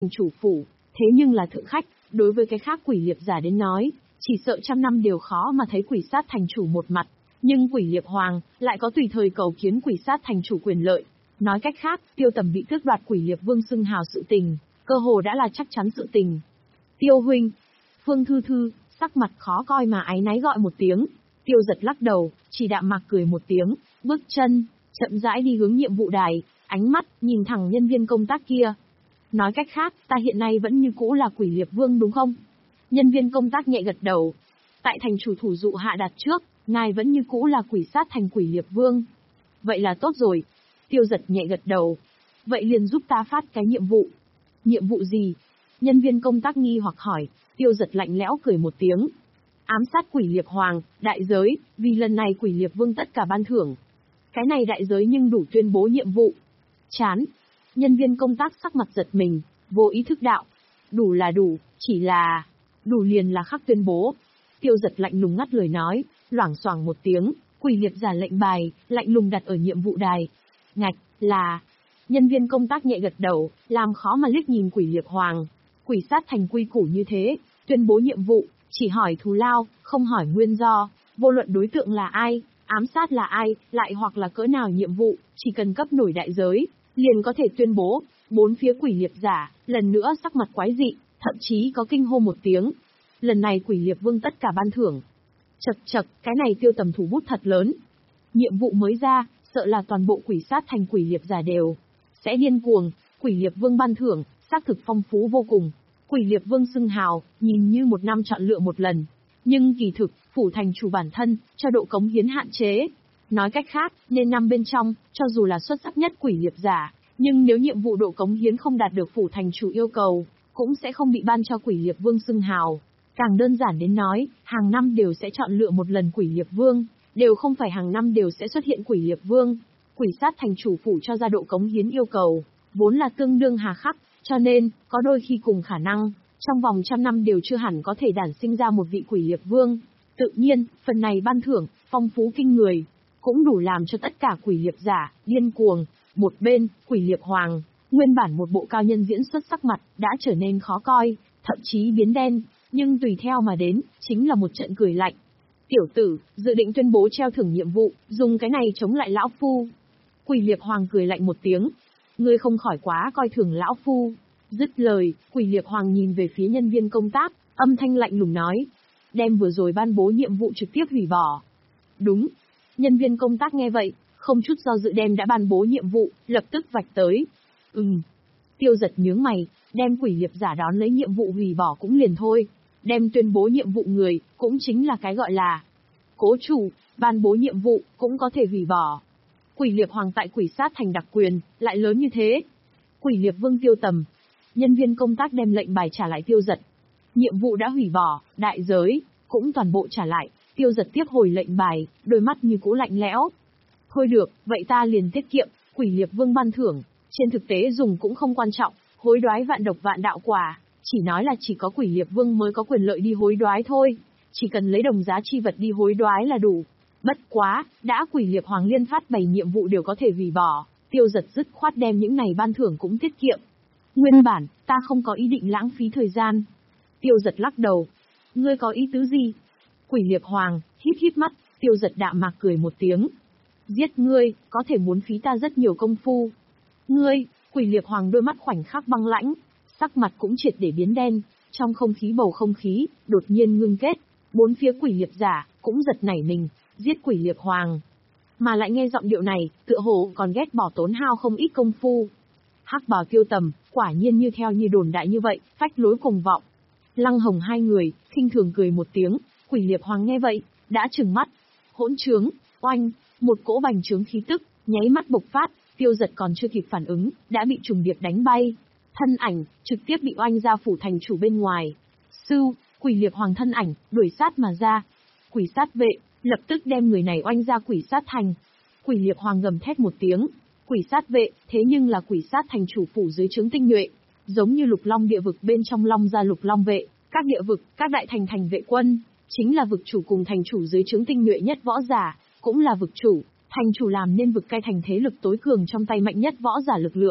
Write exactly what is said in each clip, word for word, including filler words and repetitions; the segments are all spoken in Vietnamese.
chủ phủ, thế nhưng là thượng khách, đối với cái khác quỷ liệp giả đến nói, chỉ sợ trăm năm đều khó mà thấy quỷ sát thành chủ một mặt, nhưng quỷ liệp hoàng lại có tùy thời cầu kiến quỷ sát thành chủ quyền lợi. Nói cách khác, Tiêu Tầm bị tước đoạt quỷ liệp vương xưng hào sự tình, cơ hồ đã là chắc chắn sự tình. Tiêu huynh, Phương Thư Thư, sắc mặt khó coi mà áy náy gọi một tiếng. Tiêu Giật lắc đầu, chỉ đạm mạc cười một tiếng, bước chân, chậm rãi đi hướng nhiệm vụ đài, ánh mắt, nhìn thẳng nhân viên công tác kia. Nói cách khác, ta hiện nay vẫn như cũ là quỷ liệp vương đúng không? Nhân viên công tác nhẹ gật đầu. Tại thành chủ thủ dụ hạ đặt trước, ngài vẫn như cũ là quỷ sát thành quỷ liệp vương. Vậy là tốt rồi. Tiêu Giật nhẹ gật đầu. Vậy liền giúp ta phát cái nhiệm vụ. Nhiệm vụ gì? Nhân viên công tác nghi hoặc hỏi. Tiêu Giật lạnh lẽo cười một tiếng. Ám sát quỷ liệp hoàng, đại giới, vì lần này quỷ liệp vương tất cả ban thưởng. Cái này đại giới nhưng đủ tuyên bố nhiệm vụ. Chán. Nhân viên công tác sắc mặt giật mình, vô ý thức đạo. Đủ là đủ, chỉ là... Đủ liền là khắc tuyên bố. Tiêu Giật lạnh lùng ngắt lời nói, loảng xoảng một tiếng, quỷ liệp giả lệnh bài, lạnh lùng đặt ở nhiệm vụ đài. Ngạch, là... Nhân viên công tác nhẹ gật đầu, làm khó mà liếc nhìn quỷ liệp hoàng. Quỷ sát thành quy củ như thế, tuyên bố nhiệm vụ, chỉ hỏi thù lao, không hỏi nguyên do, vô luận đối tượng là ai, ám sát là ai, lại hoặc là cỡ nào nhiệm vụ, chỉ cần cấp nổi đại giới, liền có thể tuyên bố. Bốn phía quỷ liệp giả, lần nữa sắc mặt quái dị, thậm chí có kinh hô một tiếng. Lần này quỷ liệp vương tất cả ban thưởng. Chật chật, cái này Tiêu Tầm thủ bút thật lớn. Nhiệm vụ mới ra, sợ là toàn bộ quỷ sát thành quỷ liệp giả đều sẽ điên cuồng. Quỷ liệp vương ban thưởng, xác thực phong phú vô cùng. Quỷ liệp vương xưng hào, nhìn như một năm chọn lựa một lần. Nhưng kỳ thực, phủ thành chủ bản thân, cho độ cống hiến hạn chế. Nói cách khác, nên năm bên trong, cho dù là xuất sắc nhất quỷ liệp giả, nhưng nếu nhiệm vụ độ cống hiến không đạt được phủ thành chủ yêu cầu, cũng sẽ không bị ban cho quỷ liệp vương xưng hào. Càng đơn giản đến nói, hàng năm đều sẽ chọn lựa một lần quỷ liệp vương, đều không phải hàng năm đều sẽ xuất hiện quỷ liệp vương. Quỷ sát thành chủ phủ cho ra độ cống hiến yêu cầu, vốn là tương đương hà khắc, cho nên, có đôi khi cùng khả năng, trong vòng trăm năm đều chưa hẳn có thể đản sinh ra một vị quỷ liệp vương. Tự nhiên, phần này ban thưởng, phong phú kinh người, cũng đủ làm cho tất cả quỷ liệp giả, điên cuồng. Một bên, quỷ liệp hoàng, nguyên bản một bộ cao nhân diễn xuất sắc mặt, đã trở nên khó coi, thậm chí biến đen, nhưng tùy theo mà đến, chính là một trận cười lạnh. Tiểu tử, dự định tuyên bố treo thưởng nhiệm vụ, dùng cái này chống lại lão phu. Quỷ liệp hoàng cười lạnh một tiếng. Ngươi không khỏi quá coi thường lão phu. Dứt lời, quỷ liệp hoàng nhìn về phía nhân viên công tác, âm thanh lạnh lùng nói. Đem vừa rồi ban bố nhiệm vụ trực tiếp hủy bỏ. Đúng. Nhân viên công tác nghe vậy, không chút do dự đem đã ban bố nhiệm vụ, lập tức vạch tới. Ừm. Tiêu Giật nhướng mày, đem quỷ liệp giả đón lấy nhiệm vụ hủy bỏ cũng liền thôi. Đem tuyên bố nhiệm vụ người, cũng chính là cái gọi là cố chủ, ban bố nhiệm vụ, cũng có thể hủy bỏ. Quỷ liệp hoàng tại quỷ sát thành đặc quyền, lại lớn như thế. Quỷ liệp vương Tiêu Tầm. Nhân viên công tác đem lệnh bài trả lại Tiêu Giật. Nhiệm vụ đã hủy bỏ, đại giới, cũng toàn bộ trả lại. Tiêu Giật tiếp hồi lệnh bài, đôi mắt như cũ lạnh lẽo. Thôi được, vậy ta liền tiết kiệm, quỷ liệp vương ban thưởng, trên thực tế dùng cũng không quan trọng, hối đoái vạn độc vạn đạo quả, chỉ nói là chỉ có quỷ liệp vương mới có quyền lợi đi hối đoái thôi, chỉ cần lấy đồng giá chi vật đi hối đoái là đủ. Bất quá, đã quỷ liệp hoàng liên phát bảy nhiệm vụ đều có thể hủy bỏ, Tiêu Giật dứt khoát đem những này ban thưởng cũng tiết kiệm. Nguyên bản, ta không có ý định lãng phí thời gian. Tiêu Giật lắc đầu. Ngươi có ý tứ gì? Quỷ liệp hoàng, híp híp mắt, Tiêu Giật đạm mạc cười một tiếng. Giết ngươi, có thể muốn phí ta rất nhiều công phu. Ngươi, quỷ liệp hoàng đôi mắt khoảnh khắc băng lãnh, sắc mặt cũng triệt để biến đen, trong không khí bầu không khí, đột nhiên ngưng kết, bốn phía quỷ liệp giả, cũng giật nảy mình, giết quỷ liệp hoàng. Mà lại nghe giọng điệu này, tựa hồ còn ghét bỏ tốn hao không ít công phu. Hắc bào Tiêu Tầm, quả nhiên như theo như đồn đại như vậy, phách lối cuồng vọng. Lăng Hồng hai người, khinh thường cười một tiếng, quỷ liệp hoàng nghe vậy, đã trừng mắt. Hỗn trướng, oanh, một cỗ bành trướng khí tức, nháy mắt bộc phát, Tiêu Giật còn chưa kịp phản ứng, đã bị trùng điệp đánh bay. Thân ảnh, trực tiếp bị oanh ra phủ thành chủ bên ngoài. Sưu, quỷ liệp hoàng thân ảnh, đuổi sát mà ra. Quỷ sát vệ, lập tức đem người này oanh ra quỷ sát thành. Quỷ liệp hoàng gầm thét một tiếng. Quỷ sát vệ, thế nhưng là quỷ sát thành chủ phủ dưới trướng tinh nhuệ. Giống như lục long địa vực bên trong long gia lục long vệ, các địa vực, các đại thành thành vệ quân, chính là vực chủ cùng thành chủ dưới trướng tinh nhuệ nhất võ giả, cũng là vực chủ, thành chủ làm nên vực cai thành thế lực tối cường trong tay mạnh nhất võ giả lực lượng.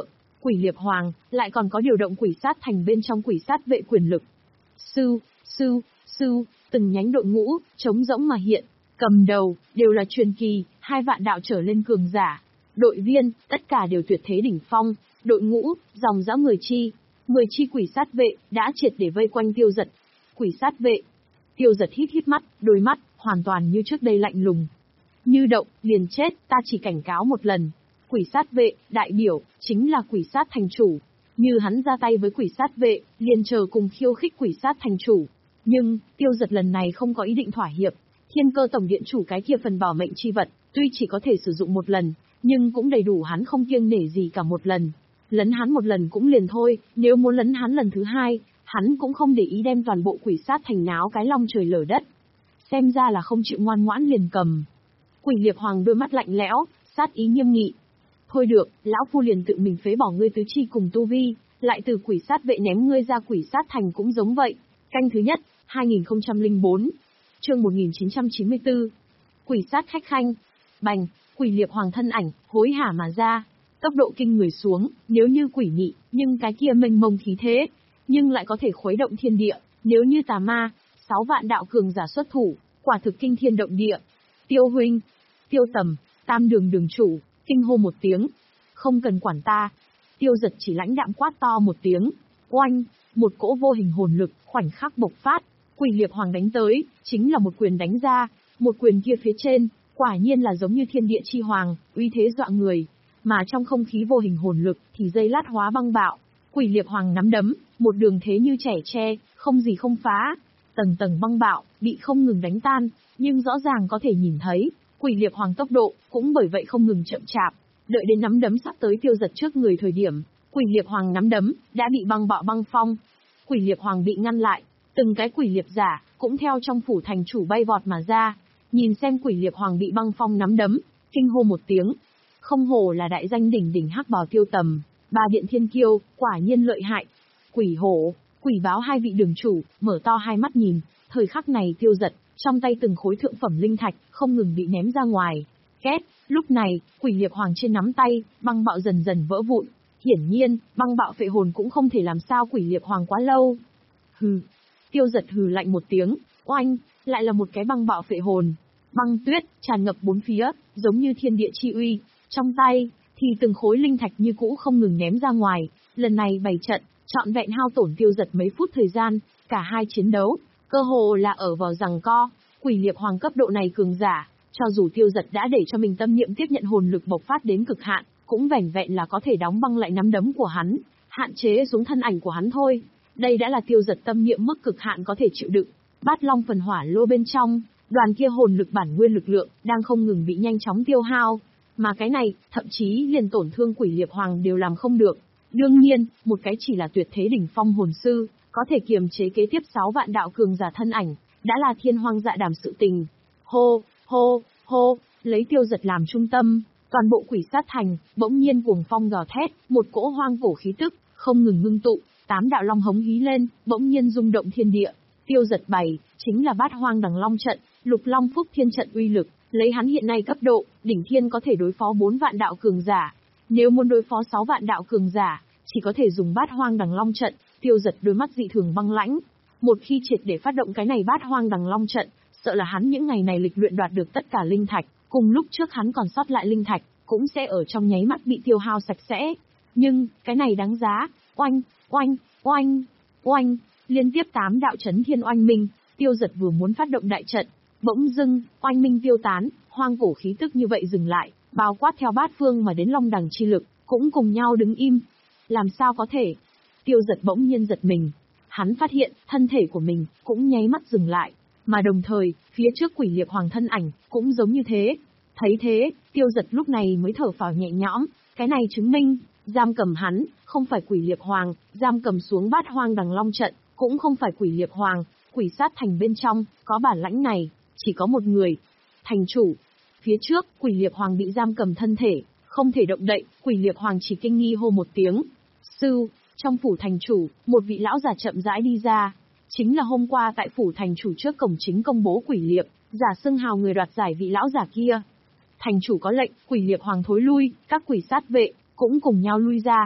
Quỷ Liệp Hoàng lại còn có điều động quỷ sát thành bên trong quỷ sát vệ quyền lực. Sư, sư, sư, từng nhánh đội ngũ, trống rỗng mà hiện, cầm đầu, đều là truyền kỳ, hai vạn đạo trở lên cường giả. Đội viên, tất cả đều tuyệt thế đỉnh phong, đội ngũ, dòng dã mười chi. mười chi quỷ sát vệ, đã triệt để vây quanh Tiêu Dật. Quỷ sát vệ. Tiêu Dật hít hít mắt, đôi mắt, hoàn toàn như trước đây lạnh lùng. Như động, liền chết, ta chỉ cảnh cáo một lần. Quỷ sát vệ, đại biểu, chính là quỷ sát thành chủ. Như hắn ra tay với quỷ sát vệ, liền chờ cùng khiêu khích quỷ sát thành chủ. Nhưng, Tiêu Dật lần này không có ý định thỏa hiệp. Thiên Cơ Tổng Điện chủ cái kia phần bảo mệnh chi vật, tuy chỉ có thể sử dụng một lần, nhưng cũng đầy đủ hắn không kiêng nể gì cả một lần. Lấn hắn một lần cũng liền thôi, nếu muốn lấn hắn lần thứ hai, hắn cũng không để ý đem toàn bộ quỷ sát thành náo cái long trời lở đất. Xem ra là không chịu ngoan ngoãn liền cầm. Quỷ Liệp Hoàng đôi mắt lạnh lẽo, sát ý nghiêm nghị. Thôi được, lão phu liền tự mình phế bỏ ngươi tứ chi cùng tu vi, lại từ quỷ sát vệ ném ngươi ra quỷ sát thành cũng giống vậy. Canh thứ nhất, hai nghìn không trăm lẻ bốn. Chương một nghìn chín trăm chín mươi tư. Quỷ sát khách khanh. Bành, Quỷ Liệp Hoàng thân ảnh, hối hả mà ra. Tốc độ kinh người xuống, nếu như quỷ nhị, nhưng cái kia mênh mông khí thế, nhưng lại có thể khuấy động thiên địa, nếu như tà ma, sáu vạn đạo cường giả xuất thủ, quả thực kinh thiên động địa. Tiêu huynh, Tiêu Tầm, Tam Đường đường chủ, kinh hô một tiếng. Không cần quản ta. Tiêu Dật chỉ lãnh đạm quát to một tiếng. Oanh, một cỗ vô hình hồn lực, khoảnh khắc bộc phát. Quỷ Liệp Hoàng đánh tới, chính là một quyền đánh ra. Một quyền kia phía trên, quả nhiên là giống như thiên địa chi hoàng, uy thế dọa người. Mà trong không khí vô hình hồn lực, thì dây lát hóa băng bạo. Quỷ Liệp Hoàng nắm đấm, một đường thế như trẻ tre, không gì không phá. Tầng tầng băng bạo, bị không ngừng đánh tan, nhưng rõ ràng có thể nhìn thấy, Quỷ Liệp Hoàng tốc độ, cũng bởi vậy không ngừng chậm chạp. Đợi đến nắm đấm sắp tới Tiêu Dật trước người thời điểm, Quỷ Liệp Hoàng nắm đấm, đã bị băng bạo băng phong. Quỷ Liệp Hoàng bị ngăn lại, từng cái quỷ liệp giả, cũng theo trong phủ thành chủ bay vọt mà ra. Nhìn xem Quỷ Liệp Hoàng bị băng phong nắm đấm, kinh hô một tiếng. Không hổ là đại danh đỉnh đỉnh hắc bào Tiêu Tầm, ba điện thiên kiêu, quả nhiên lợi hại. Quỷ hổ, Quỷ báo hai vị đường chủ, mở to hai mắt nhìn, thời khắc này Tiêu Dật, trong tay từng khối thượng phẩm linh thạch, không ngừng bị ném ra ngoài. Két, lúc này, Quỷ Liệp Hoàng trên nắm tay, băng bạo dần dần vỡ vụn. Hiển nhiên, băng bạo phệ hồn cũng không thể làm sao Quỷ Liệp Hoàng quá lâu. Hừ. Tiêu Dật hừ lạnh một tiếng, oanh, lại là một cái băng bạo phệ hồn. Băng tuyết, tràn ngập bốn phía, giống như thiên địa chi uy. Trong tay, thì từng khối linh thạch như cũ không ngừng ném ra ngoài. Lần này bày trận, trọn vẹn hao tổn Tiêu Dật mấy phút thời gian, cả hai chiến đấu, cơ hồ là ở vào giằng co. Quỷ Liệp Hoàng cấp độ này cường giả, cho dù Tiêu Dật đã để cho mình tâm niệm tiếp nhận hồn lực bộc phát đến cực hạn, cũng vẻn vẹn là có thể đóng băng lại nắm đấm của hắn, hạn chế xuống thân ảnh của hắn thôi. Đây đã là Tiêu Dật tâm niệm mức cực hạn có thể chịu đựng. Bát Long phần hỏa lô bên trong, đoàn kia hồn lực bản nguyên lực lượng đang không ngừng bị nhanh chóng tiêu hao, mà cái này, thậm chí liền tổn thương Quỷ Liệp Hoàng đều làm không được. Đương nhiên, một cái chỉ là tuyệt thế đỉnh phong hồn sư, có thể kiềm chế kế tiếp sáu vạn đạo cường giả thân ảnh, đã là thiên hoang dạ đàm sự tình. Hô, hô, hô, lấy Tiêu Dật làm trung tâm, toàn bộ quỷ sát thành, bỗng nhiên cuồng phong gào thét, một cỗ hoang cổ khí tức, không ngừng ngưng tụ, tám đạo long hống hí lên, bỗng nhiên rung động thiên địa. Tiêu Dật bày, chính là bát hoang đằng long trận, lục long phúc thiên trận uy lực, lấy hắn hiện nay cấp độ, đỉnh thiên có thể đối phó bốn vạn đạo cường giả. Nếu muốn đối phó sáu vạn đạo cường giả, chỉ có thể dùng bát hoang đằng long trận. Tiêu Dật đôi mắt dị thường băng lãnh. Một khi triệt để phát động cái này bát hoang đằng long trận, sợ là hắn những ngày này lịch luyện đoạt được tất cả linh thạch, cùng lúc trước hắn còn sót lại linh thạch, cũng sẽ ở trong nháy mắt bị tiêu hao sạch sẽ. Nhưng, cái này đáng giá. Oanh, oanh, oanh, oanh, liên tiếp tám đạo chấn thiên oanh minh. Tiêu Dật vừa muốn phát động đại trận, bỗng dưng, oanh minh tiêu tán, hoang cổ khí tức như vậy dừng lại, bao quát theo bát phương mà đến long đằng chi lực, cũng cùng nhau đứng im. Làm sao có thể? Tiêu Dật bỗng nhiên giật mình. Hắn phát hiện, thân thể của mình, cũng nháy mắt dừng lại. Mà đồng thời, phía trước Quỷ Liệp Hoàng thân ảnh, cũng giống như thế. Thấy thế, Tiêu Dật lúc này mới thở phào nhẹ nhõm. Cái này chứng minh, giam cầm hắn, không phải Quỷ Liệp Hoàng, giam cầm xuống bát hoang đằng long trận, cũng không phải Quỷ Liệp Hoàng. Quỷ sát thành bên trong, có bản lãnh này, chỉ có một người. Thành chủ. Phía trước, Quỷ Liệp Hoàng bị giam cầm thân thể, không thể động đậy, Quỷ Liệp Hoàng chỉ kinh nghi hô một tiếng. Sư. Trong phủ thành chủ, một vị lão già chậm rãi đi ra. Chính là hôm qua tại phủ thành chủ trước cổng chính công bố Quỷ Liệp, giả xưng hào người đoạt giải vị lão già kia. Thành chủ có lệnh, Quỷ Liệp Hoàng thối lui, các quỷ sát vệ, cũng cùng nhau lui ra.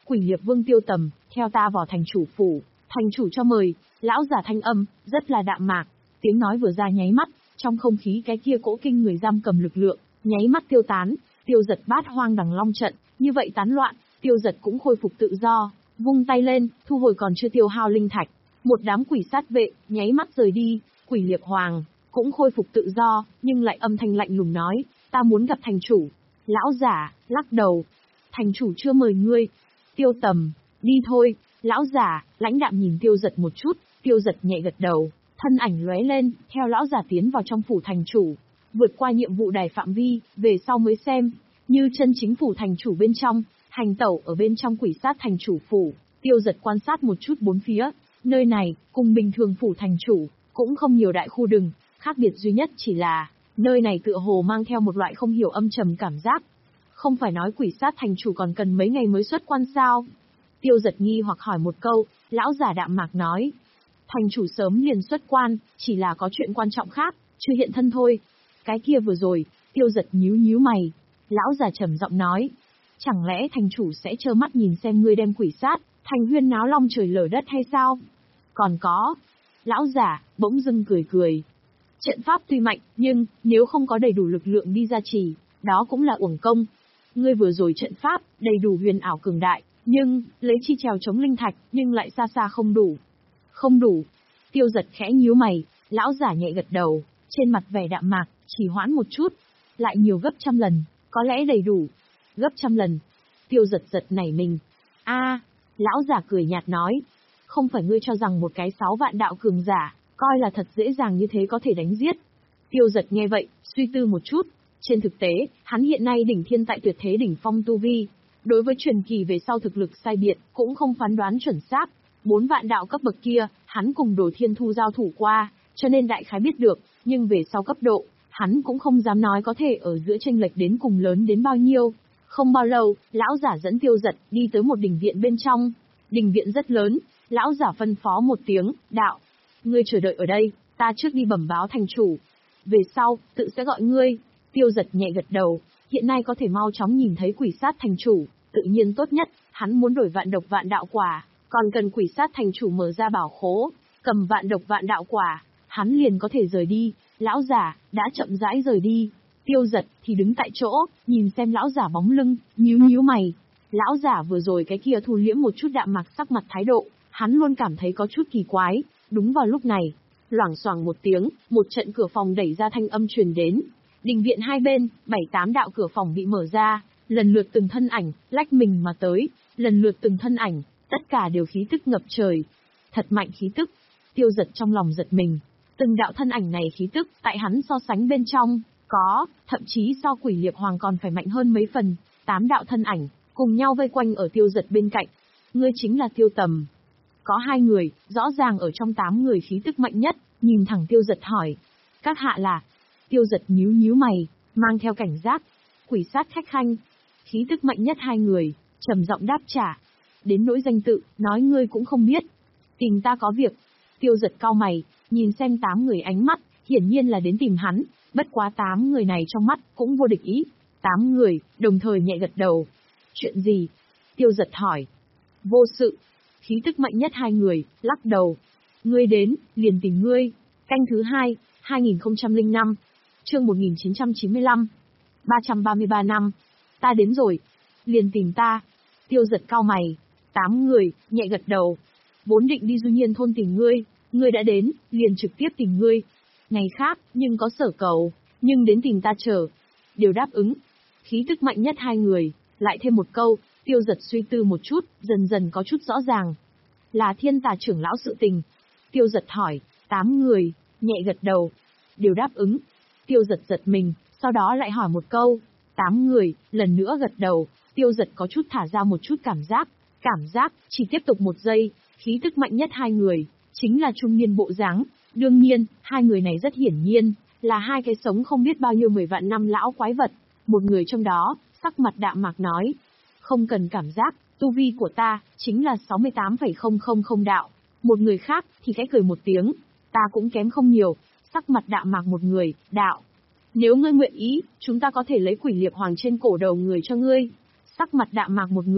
Quỷ Liệp Vương Tiêu Tầm, theo ta vào thành chủ phủ, thành chủ cho mời. Lão giả thanh âm, rất là đạm mạc, tiếng nói vừa ra nháy mắt, trong không khí cái kia cỗ kinh người giam cầm lực lượng, nháy mắt tiêu tán, Tiêu Giật bát hoang đằng long trận, như vậy tán loạn, Tiêu Giật cũng khôi phục tự do, vung tay lên, thu hồi còn chưa tiêu hao linh thạch. Một đám quỷ sát vệ, nháy mắt rời đi, Quỷ Liệp Hoàng, cũng khôi phục tự do, nhưng lại âm thanh lạnh lùng nói, ta muốn gặp thành chủ. Lão giả, lắc đầu, thành chủ chưa mời ngươi. Tiêu Tầm, đi thôi. Lão giả, lãnh đạm nhìn Tiêu Giật một chút, Tiêu Giật nhẹ gật đầu, thân ảnh lóe lên, theo lão giả tiến vào trong phủ thành chủ, vượt qua nhiệm vụ đài phạm vi, về sau mới xem, như chân chính phủ thành chủ bên trong, hành tẩu ở bên trong quỷ sát thành chủ phủ, Tiêu Giật quan sát một chút bốn phía, nơi này, cùng bình thường phủ thành chủ, cũng không nhiều đại khu đừng, khác biệt duy nhất chỉ là, nơi này tựa hồ mang theo một loại không hiểu âm trầm cảm giác. Không phải nói quỷ sát thành chủ còn cần mấy ngày mới xuất quan sao? Tiêu Giật nghi hoặc hỏi một câu, lão giả đạm mạc nói. Thành chủ sớm liền xuất quan, chỉ là có chuyện quan trọng khác, chưa hiện thân thôi. Cái kia vừa rồi, Tiêu Giật nhíu nhíu mày. Lão giả trầm giọng nói. Chẳng lẽ thành chủ sẽ trơ mắt nhìn xem ngươi đem quỷ sát, thành huyên náo long trời lở đất hay sao? Còn có. Lão giả, bỗng dưng cười cười. Trận pháp tuy mạnh, nhưng, nếu không có đầy đủ lực lượng đi gia trì, đó cũng là uổng công. Ngươi vừa rồi trận pháp, đầy đủ huyền ảo cường đại, nhưng, lấy chi trèo chống linh thạch, nhưng lại xa xa không đủ. Không đủ. Tiêu Giật khẽ nhíu mày, lão giả nhẹ gật đầu, trên mặt vẻ đạm mạc, chỉ hoãn một chút. Lại nhiều gấp trăm lần, có lẽ đầy đủ. Gấp trăm lần. Tiêu Giật giật nảy mình. A, lão giả cười nhạt nói. Không phải ngươi cho rằng một cái sáu vạn đạo cường giả, coi là thật dễ dàng như thế có thể đánh giết. Tiêu Giật nghe vậy, suy tư một chút. Trên thực tế, hắn hiện nay đỉnh thiên tại tuyệt thế đỉnh phong tu vi. Đối với truyền kỳ về sau thực lực sai biệt, cũng không phán đoán chuẩn xác. Bốn vạn đạo cấp bậc kia, hắn cùng Đồ Thiên Thu giao thủ qua, cho nên đại khái biết được, nhưng về sau cấp độ, hắn cũng không dám nói có thể ở giữa chênh lệch đến cùng lớn đến bao nhiêu. Không bao lâu, lão giả dẫn Tiêu Giật đi tới một đình viện bên trong. Đình viện rất lớn, lão giả phân phó một tiếng, đạo. Ngươi chờ đợi ở đây, ta trước đi bẩm báo thành chủ. Về sau, tự sẽ gọi ngươi. Tiêu Giật nhẹ gật đầu, hiện nay có thể mau chóng nhìn thấy quỷ sát thành chủ, tự nhiên tốt nhất, hắn muốn đổi vạn độc vạn đạo quả, còn cần quỷ sát thành chủ mở ra bảo khố, cầm vạn độc vạn đạo quả, hắn liền có thể rời đi. Lão giả đã chậm rãi rời đi, Tiêu Giật thì đứng tại chỗ, nhìn xem lão giả bóng lưng, nhíu nhíu mày. Lão giả vừa rồi cái kia thu liễm một chút đạm mạc sắc mặt thái độ, hắn luôn cảm thấy có chút kỳ quái. Đúng vào lúc này, loảng xoảng một tiếng, một trận cửa phòng đẩy ra thanh âm truyền đến. Đình viện hai bên, bảy tám đạo cửa phòng bị mở ra, lần lượt từng thân ảnh, lách mình mà tới, lần lượt từng thân ảnh, tất cả đều khí tức ngập trời. Thật mạnh khí tức. Tiêu Giật trong lòng giật mình. Từng đạo thân ảnh này khí tức, tại hắn so sánh bên trong, có, thậm chí so Quỷ Liệp Hoàng còn phải mạnh hơn mấy phần. Tám đạo thân ảnh, cùng nhau vây quanh ở Tiêu Giật bên cạnh. Ngươi chính là Tiêu Tầm. Có hai người, rõ ràng ở trong tám người khí tức mạnh nhất, nhìn thẳng Tiêu Giật hỏi. Các hạ là... Tiêu Giật nhíu nhíu mày, mang theo cảnh giác. Quỷ sát khách khanh. Khí tức mạnh nhất hai người, trầm giọng đáp trả. Đến nỗi danh tự, nói ngươi cũng không biết. Tìm ta có việc. Tiêu Giật cau mày, nhìn xem tám người ánh mắt, hiển nhiên là đến tìm hắn. Bất quá tám người này trong mắt, cũng vô địch ý. Tám người, đồng thời nhẹ gật đầu. Chuyện gì? Tiêu Giật hỏi. Vô sự. Khí tức mạnh nhất hai người, lắc đầu. Ngươi đến, liền tìm ngươi. Canh thứ hai, hai nghìn không trăm lẻ năm. Chương một nghìn chín trăm chín mươi lăm. ba trăm ba mươi ba năm. Ta đến rồi. Liền tìm ta. Tiêu Giật cau mày. Tám người, nhẹ gật đầu. Vốn định đi Du Nhiên thôn tìm ngươi. Ngươi đã đến, liền trực tiếp tìm ngươi. Ngày khác, nhưng có sở cầu. Nhưng đến tìm ta chờ. Đều đáp ứng. Khí tức mạnh nhất hai người. Lại thêm một câu. Tiêu Giật suy tư một chút, dần dần có chút rõ ràng. Là Thiên Tà trưởng lão sự tình. Tiêu Giật hỏi. Tám người, nhẹ gật đầu. Đều đáp ứng. Tiêu Giật giật mình, sau đó lại hỏi một câu. Tám người, lần nữa gật đầu. Tiêu Giật có chút thả ra một chút cảm giác. Cảm giác, chỉ tiếp tục một giây. Khí tức mạnh nhất hai người, chính là trung niên bộ dáng. Đương nhiên, hai người này rất hiển nhiên, là hai cái sống không biết bao nhiêu mười vạn năm lão quái vật. Một người trong đó, sắc mặt đạm mạc nói. Không cần cảm giác, tu vi của ta, chính là sáu mươi tám phẩy không không không đạo. Một người khác, thì khẽ cười một tiếng. Ta cũng kém không nhiều. Sắc mặt đạm mạc một người, đạo. Nếu ngươi nguyện ý, chúng ta có thể lấy Quỷ Liệp Hoàng trên cổ đầu người cho ngươi. Sắc mặt đạm mạc một người,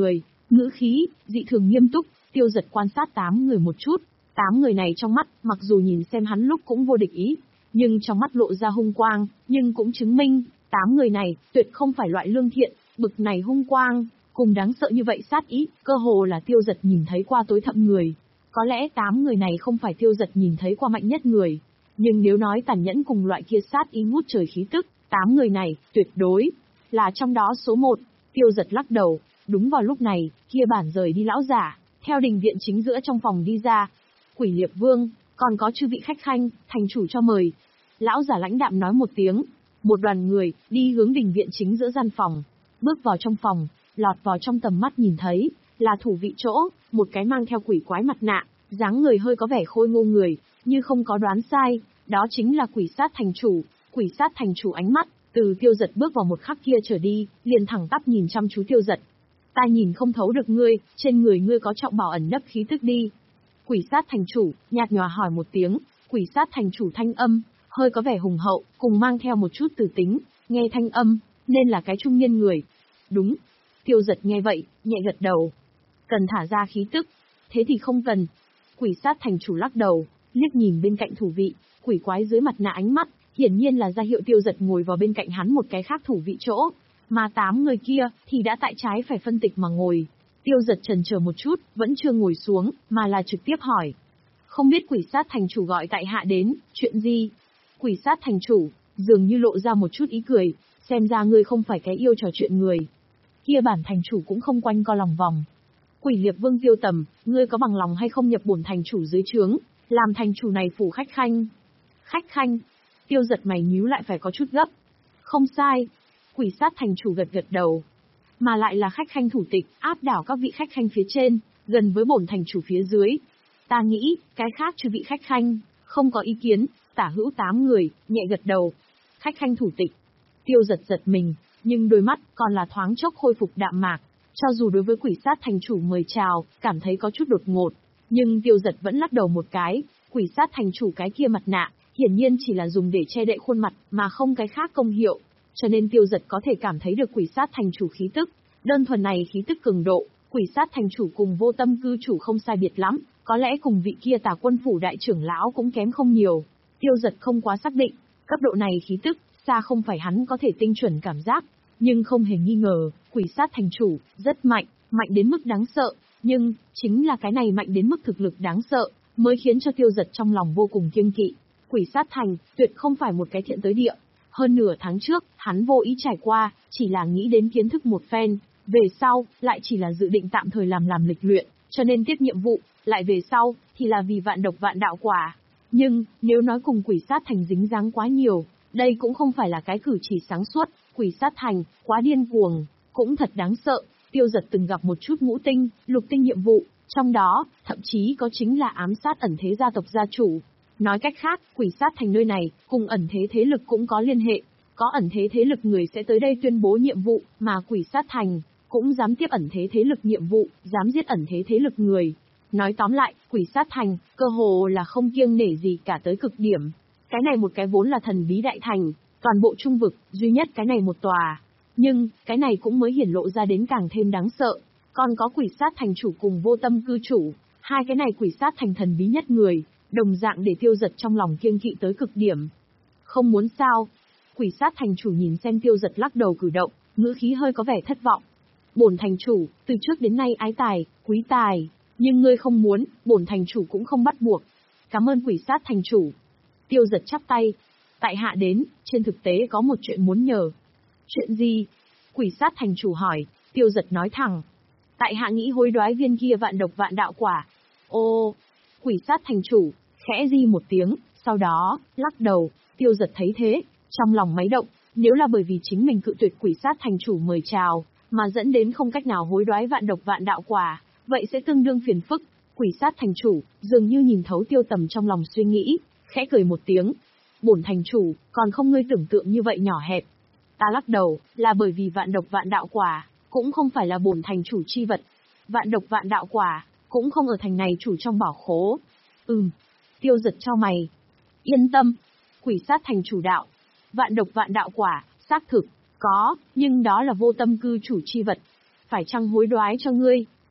Ngữ khí, dị thường nghiêm túc, Tiêu Giật quan sát tám người một chút. Tám người này trong mắt, mặc dù nhìn xem hắn lúc cũng vô địch ý, nhưng trong mắt lộ ra hung quang, nhưng cũng chứng minh, tám người này, tuyệt không phải loại lương thiện, bực này hung quang, cùng đáng sợ như vậy sát ý, cơ hồ là Tiêu Giật nhìn thấy qua tối thậm người. Có lẽ tám người này không phải Tiêu Giật nhìn thấy qua mạnh nhất người, nhưng nếu nói tàn nhẫn cùng loại kia sát ý ngút trời khí tức, tám người này, tuyệt đối, là trong đó số một. Tiêu Giật lắc đầu, đúng vào lúc này, kia bản rời đi lão giả, theo đình viện chính giữa trong phòng đi ra. Quỷ Liệp Vương, còn có chư vị khách khanh, thành chủ cho mời. Lão giả lãnh đạm nói một tiếng, một đoàn người, đi hướng đình viện chính giữa gian phòng. Bước vào trong phòng, lọt vào trong tầm mắt nhìn thấy, là thủ vị chỗ, một cái mang theo quỷ quái mặt nạ, dáng người hơi có vẻ khôi ngô người, như không có đoán sai, đó chính là quỷ sát thành chủ. Quỷ sát thành chủ ánh mắt, từ Tiêu Giật bước vào một khắc kia trở đi, liền thẳng tắp nhìn chăm chú Tiêu Giật. Ta nhìn không thấu được ngươi, trên người ngươi có trọng bảo ẩn nấp khí tức đi. Quỷ sát thành chủ, nhạt nhòa hỏi một tiếng, quỷ sát thành chủ thanh âm, hơi có vẻ hùng hậu, cùng mang theo một chút từ tính, nghe thanh âm, nên là cái trung niên người. Đúng. Tiêu Giật nghe vậy, nhẹ gật đầu. Cần thả ra khí tức. Thế thì không cần. Quỷ sát thành chủ lắc đầu, liếc nhìn bên cạnh thủ vị, quỷ quái dưới mặt nạ ánh mắt, hiển nhiên là ra hiệu Tiêu Giật ngồi vào bên cạnh hắn một cái khác thủ vị chỗ. Mà tám người kia, thì đã tại trái phải phân tịch mà ngồi. Tiêu Giật chần chờ một chút, vẫn chưa ngồi xuống, mà là trực tiếp hỏi. Không biết quỷ sát thành chủ gọi tại hạ đến, chuyện gì? Quỷ sát thành chủ, dường như lộ ra một chút ý cười, xem ra ngươi không phải cái yêu trò chuyện người. Kia bản thành chủ cũng không quanh co lòng vòng. Quỷ Liệp Vương Tiêu Tầm, ngươi có bằng lòng hay không nhập bổn thành chủ dưới trướng, làm thành chủ này phủ khách khanh? Khách khanh? Tiêu Giật mày nhíu lại phải có chút gấp. Không sai. Quỷ sát thành chủ gật gật đầu. Mà lại là khách khanh thủ tịch, áp đảo các vị khách khanh phía trên, gần với bổn thành chủ phía dưới. Ta nghĩ, cái khác trừ vị khách khanh, không có ý kiến, tả hữu tám người, nhẹ gật đầu. Khách khanh thủ tịch. Tiêu Giật giật mình, nhưng đôi mắt còn là thoáng chốc khôi phục đạm mạc. Cho dù đối với quỷ sát thành chủ mời chào, cảm thấy có chút đột ngột, nhưng Tiêu Giật vẫn lắc đầu một cái, quỷ sát thành chủ cái kia mặt nạ, hiển nhiên chỉ là dùng để che đậy khuôn mặt, mà không cái khác công hiệu. Cho nên Tiêu Giật có thể cảm thấy được quỷ sát thành chủ khí tức. Đơn thuần này khí tức cường độ, quỷ sát thành chủ cùng vô tâm cư chủ không sai biệt lắm, có lẽ cùng vị kia Tà Quân phủ đại trưởng lão cũng kém không nhiều. Tiêu Giật không quá xác định, cấp độ này khí tức, xa không phải hắn có thể tinh chuẩn cảm giác. Nhưng không hề nghi ngờ, quỷ sát thành chủ, rất mạnh, mạnh đến mức đáng sợ, nhưng, chính là cái này mạnh đến mức thực lực đáng sợ, mới khiến cho Tiêu Giật trong lòng vô cùng kiêng kỵ. Quỷ sát thành, tuyệt không phải một cái thiện tới địa. Hơn nửa tháng trước, hắn vô ý trải qua, chỉ là nghĩ đến kiến thức một phen, về sau, lại chỉ là dự định tạm thời làm làm lịch luyện, cho nên tiếp nhiệm vụ, lại về sau, thì là vì vạn độc vạn đạo quả. Nhưng, nếu nói cùng quỷ sát thành dính dáng quá nhiều, đây cũng không phải là cái cử chỉ sáng suốt. Quỷ sát thành, quá điên cuồng, cũng thật đáng sợ. Tiêu Giật từng gặp một chút ngũ tinh, lục tinh nhiệm vụ, trong đó, thậm chí có chính là ám sát ẩn thế gia tộc gia chủ. Nói cách khác, quỷ sát thành nơi này, cùng ẩn thế thế lực cũng có liên hệ. Có ẩn thế thế lực người sẽ tới đây tuyên bố nhiệm vụ, mà quỷ sát thành, cũng dám tiếp ẩn thế thế lực nhiệm vụ, dám giết ẩn thế thế lực người. Nói tóm lại, quỷ sát thành, cơ hồ là không kiêng nể gì cả tới cực điểm. Cái này một cái vốn là thần bí đại thành, toàn bộ trung vực, duy nhất cái này một tòa. Nhưng, cái này cũng mới hiển lộ ra đến càng thêm đáng sợ. Còn có quỷ sát thành chủ cùng vô tâm cư chủ, hai cái này quỷ sát thành thần bí nhất người, đồng dạng để Tiêu Giật trong lòng kiêng kỵ tới cực điểm. Không muốn sao? Quỷ sát thành chủ nhìn xem Tiêu Giật lắc đầu cử động, ngữ khí hơi có vẻ thất vọng. Bổn thành chủ, từ trước đến nay ái tài, quý tài, nhưng ngươi không muốn, bổn thành chủ cũng không bắt buộc. Cảm ơn quỷ sát thành chủ. Tiêu Giật chắp tay. Tại hạ đến, trên thực tế có một chuyện muốn nhờ. Chuyện gì? Quỷ sát thành chủ hỏi. Tiêu Giật nói thẳng. Tại hạ nghĩ hối đoái viên kia vạn độc vạn đạo quả. Ô, quỷ sát thành chủ, khẽ di một tiếng, sau đó, lắc đầu. Tiêu Giật thấy thế, trong lòng máy động, nếu là bởi vì chính mình cự tuyệt quỷ sát thành chủ mời chào, mà dẫn đến không cách nào hối đoái vạn độc vạn đạo quả, vậy sẽ tương đương phiền phức. Quỷ sát thành chủ, dường như nhìn thấu Tiêu Tầm trong lòng suy nghĩ, khẽ cười một tiếng. Bổn thành chủ, còn không ngươi tưởng tượng như vậy nhỏ hẹp. Ta lắc đầu, là bởi vì vạn độc vạn đạo quả, cũng không phải là bổn thành chủ chi vật. Vạn độc vạn đạo quả, cũng không ở thành này chủ trong bảo khố. Ừm. Tiêu Giật cho mày. Yên tâm. Quỷ sát thành chủ đạo. Vạn độc vạn đạo quả, xác thực, có, nhưng đó là vô tâm cư chủ chi vật. Phải chăng hối đoái cho ngươi?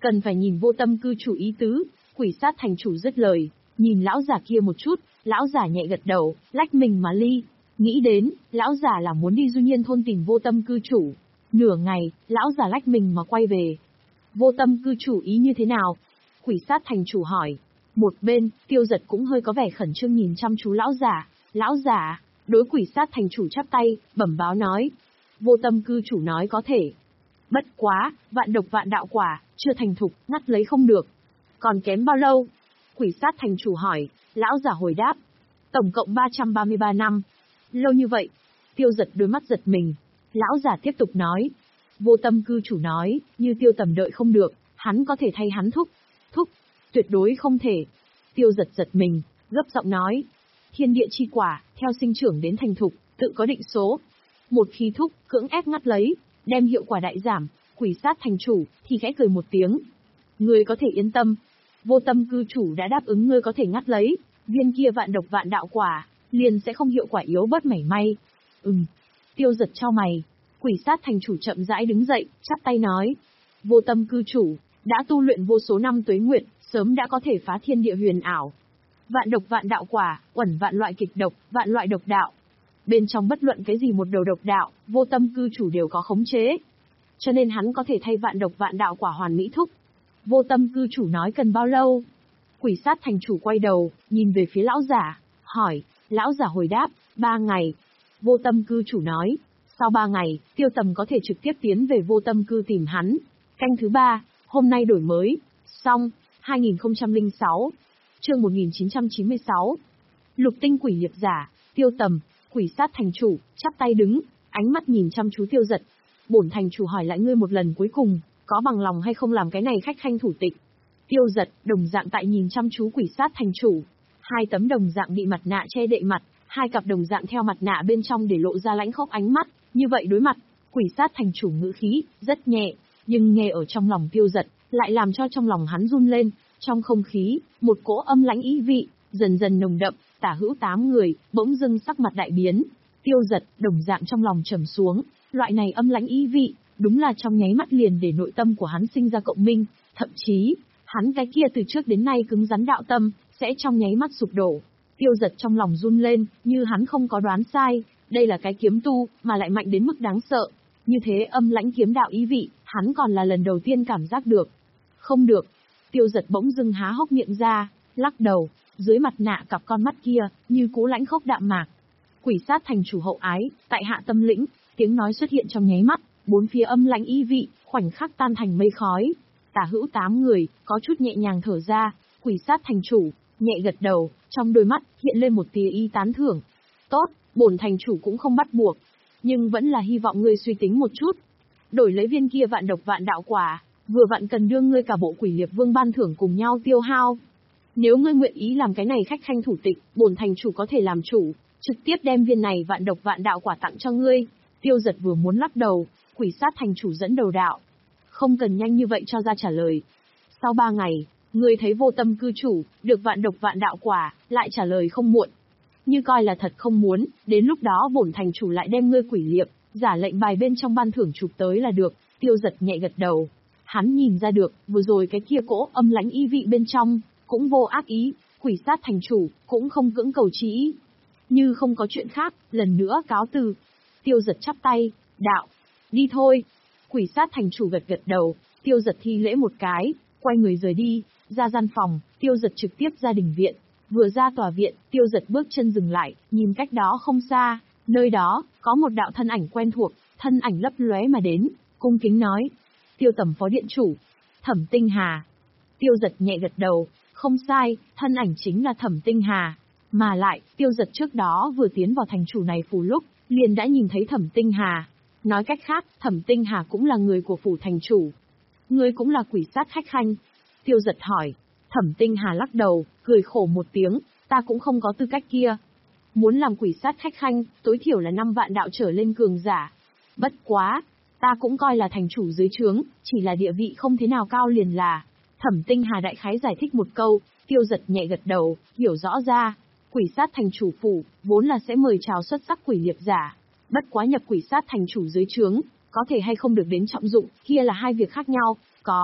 Cần phải nhìn vô tâm cư chủ ý tứ. Quỷ sát thành chủ dứt lời, nhìn lão giả kia một chút, lão giả nhẹ gật đầu, lách mình mà ly. Nghĩ đến, lão giả là muốn đi Du Nhiên thôn tìm vô tâm cư chủ. Nửa ngày, lão giả lách mình mà quay về. Vô tâm cư chủ ý như thế nào? Quỷ sát thành chủ hỏi. Một bên, Tiêu Giật cũng hơi có vẻ khẩn trương nhìn chăm chú lão giả. Lão giả, đối quỷ sát thành chủ chắp tay, bẩm báo nói. Vô tâm cư chủ nói có thể. Bất quá, vạn độc vạn đạo quả, chưa thành thục, ngắt lấy không được. Còn kém bao lâu? Quỷ sát thành chủ hỏi, lão giả hồi đáp. Tổng cộng ba trăm ba mươi ba năm. Lâu như vậy. Tiêu Giật đôi mắt giật mình. Lão giả tiếp tục nói. Vô tâm cư chủ nói, như Tiêu Tầm đợi không được, hắn có thể thay hắn thúc. Thúc, tuyệt đối không thể. Tiêu Giật giật mình, gấp giọng nói. Thiên địa chi quả, theo sinh trưởng đến thành thục, tự có định số. Một khi thúc, cưỡng ép ngắt lấy, đem hiệu quả đại giảm, quỷ sát thành chủ, thì khẽ cười một tiếng. Ngươi có thể yên tâm. Vô tâm cư chủ đã đáp ứng ngươi có thể ngắt lấy, viên kia vạn độc vạn đạo quả, liền sẽ không hiệu quả yếu bớt mảy may. Ừm. Tiêu Giật chau mày. Quỷ sát thành chủ chậm rãi đứng dậy, chắp tay nói. Vô tâm cư chủ, đã tu luyện vô số năm tuế nguyện, sớm đã có thể phá thiên địa huyền ảo. Vạn độc vạn đạo quả, uẩn vạn loại kịch độc, vạn loại độc đạo. Bên trong bất luận cái gì một đầu độc đạo, vô tâm cư chủ đều có khống chế. Cho nên hắn có thể thay vạn độc vạn đạo quả hoàn mỹ thúc. Vô tâm cư chủ nói cần bao lâu? Quỷ sát thành chủ quay đầu, nhìn về phía lão giả, hỏi. Lão giả hồi đáp, ba ngày. Vô tâm cư chủ nói. Sau ba ngày, Tiêu Tầm có thể trực tiếp tiến về vô tâm cư tìm hắn. Canh thứ ba, hôm nay đổi mới. Xong, hai nghìn không trăm lẻ sáu. Chương một nghìn chín trăm chín mươi sáu. Lục tinh quỷ liệp giả, Tiêu Tầm, quỷ sát thành chủ, chắp tay đứng, ánh mắt nhìn chăm chú Tiêu Giật. Bổn thành chủ hỏi lại ngươi một lần cuối cùng, có bằng lòng hay không làm cái này khách khanh thủ tịch? Tiêu Giật, đồng dạng tại nhìn chăm chú quỷ sát thành chủ. Hai tấm đồng dạng bị mặt nạ che đậy mặt, hai cặp đồng dạng theo mặt nạ bên trong để lộ ra lãnh khốc ánh mắt, như vậy đối mặt, quỷ sát thành chủ ngữ khí, rất nhẹ, nhưng nghe ở trong lòng Tiêu Giật, lại làm cho trong lòng hắn run lên, trong không khí, một cỗ âm lãnh ý vị, dần dần nồng đậm, tả hữu tám người, bỗng dưng sắc mặt đại biến. Tiêu Giật, đồng dạng trong lòng trầm xuống, loại này âm lãnh ý vị, đúng là trong nháy mắt liền để nội tâm của hắn sinh ra cộng minh, thậm chí, hắn cái kia từ trước đến nay cứng rắn đạo tâm, sẽ trong nháy mắt sụp đổ. Tiêu Giật trong lòng run lên, như hắn không có đoán sai, đây là cái kiếm tu, mà lại mạnh đến mức đáng sợ. Như thế âm lãnh kiếm đạo ý vị, hắn còn là lần đầu tiên cảm giác được. Không được. Tiêu Giật bỗng dưng há hốc miệng ra, lắc đầu, dưới mặt nạ cặp con mắt kia, như cú lãnh khốc đạm mạc. Quỷ sát thành chủ hậu ái, tại hạ tâm lĩnh, tiếng nói xuất hiện trong nháy mắt, bốn phía âm lãnh ý vị, khoảnh khắc tan thành mây khói. Tả hữu tám người, có chút nhẹ nhàng thở ra, quỷ sát thành chủ, nhẹ gật đầu, trong đôi mắt, hiện lên một tia ý tán thưởng. Tốt, bổn thành chủ cũng không bắt buộc, nhưng vẫn là hy vọng ngươi suy tính một chút. Đổi lấy viên kia vạn độc vạn đạo quả, vừa vặn cần đưa ngươi cả bộ quỷ liệp vương ban thưởng cùng nhau tiêu hao. Nếu ngươi nguyện ý làm cái này khách khanh thủ tịch, bổn thành chủ có thể làm chủ, trực tiếp đem viên này vạn độc vạn đạo quả tặng cho ngươi. Tiêu Giật vừa muốn lắc đầu, quỷ sát thành chủ dẫn đầu đạo. Không cần nhanh như vậy cho ra trả lời. Sau ba ngày, ngươi thấy vô tâm cư chủ, được vạn độc vạn đạo quả, lại trả lời không muộn. Như coi là thật không muốn, đến lúc đó bổn thành chủ lại đem ngươi quỷ liệp, giả lệnh bài bên trong ban thưởng chụp tới là được. Tiêu Giật nhẹ gật đầu. Hắn nhìn ra được, vừa rồi cái kia cỗ âm lãnh ý vị bên trong, cũng vô ác ý, quỷ sát thành chủ, cũng không cưỡng cầu chỉ. Như không có chuyện khác, lần nữa cáo từ. Tiêu Giật chắp tay, đạo, đi thôi. Quỷ sát thành chủ gật gật đầu, Tiêu Giật thi lễ một cái, quay người rời đi, ra gian phòng, Tiêu Giật trực tiếp ra đình viện. Vừa ra tòa viện, Tiêu Giật bước chân dừng lại, nhìn cách đó không xa, nơi đó, có một đạo thân ảnh quen thuộc, thân ảnh lấp lóe mà đến, cung kính nói. Tiêu Tầm phó điện chủ, Thẩm Tinh Hà. Tiêu Giật nhẹ gật đầu, không sai, thân ảnh chính là Thẩm Tinh Hà. Mà lại, Tiêu Giật trước đó vừa tiến vào thành chủ này phủ lúc, liền đã nhìn thấy Thẩm Tinh Hà. Nói cách khác, Thẩm Tinh Hà cũng là người của phủ thành chủ. Ngươi cũng là quỷ sát khách khanh. Tiêu Giật hỏi. Thẩm Tinh Hà lắc đầu, cười khổ một tiếng, ta cũng không có tư cách kia. Muốn làm quỷ sát khách khanh, tối thiểu là năm vạn đạo trở lên cường giả. Bất quá, ta cũng coi là thành chủ dưới trướng, chỉ là địa vị không thế nào cao liền là. Thẩm Tinh Hà đại khái giải thích một câu, Tiêu Giật nhẹ gật đầu, hiểu rõ ra. Quỷ sát thành chủ phủ, vốn là sẽ mời chào xuất sắc quỷ liệp giả. Bất quá nhập quỷ sát thành chủ dưới trướng, có thể hay không được đến trọng dụng, kia là hai việc khác nhau. Có,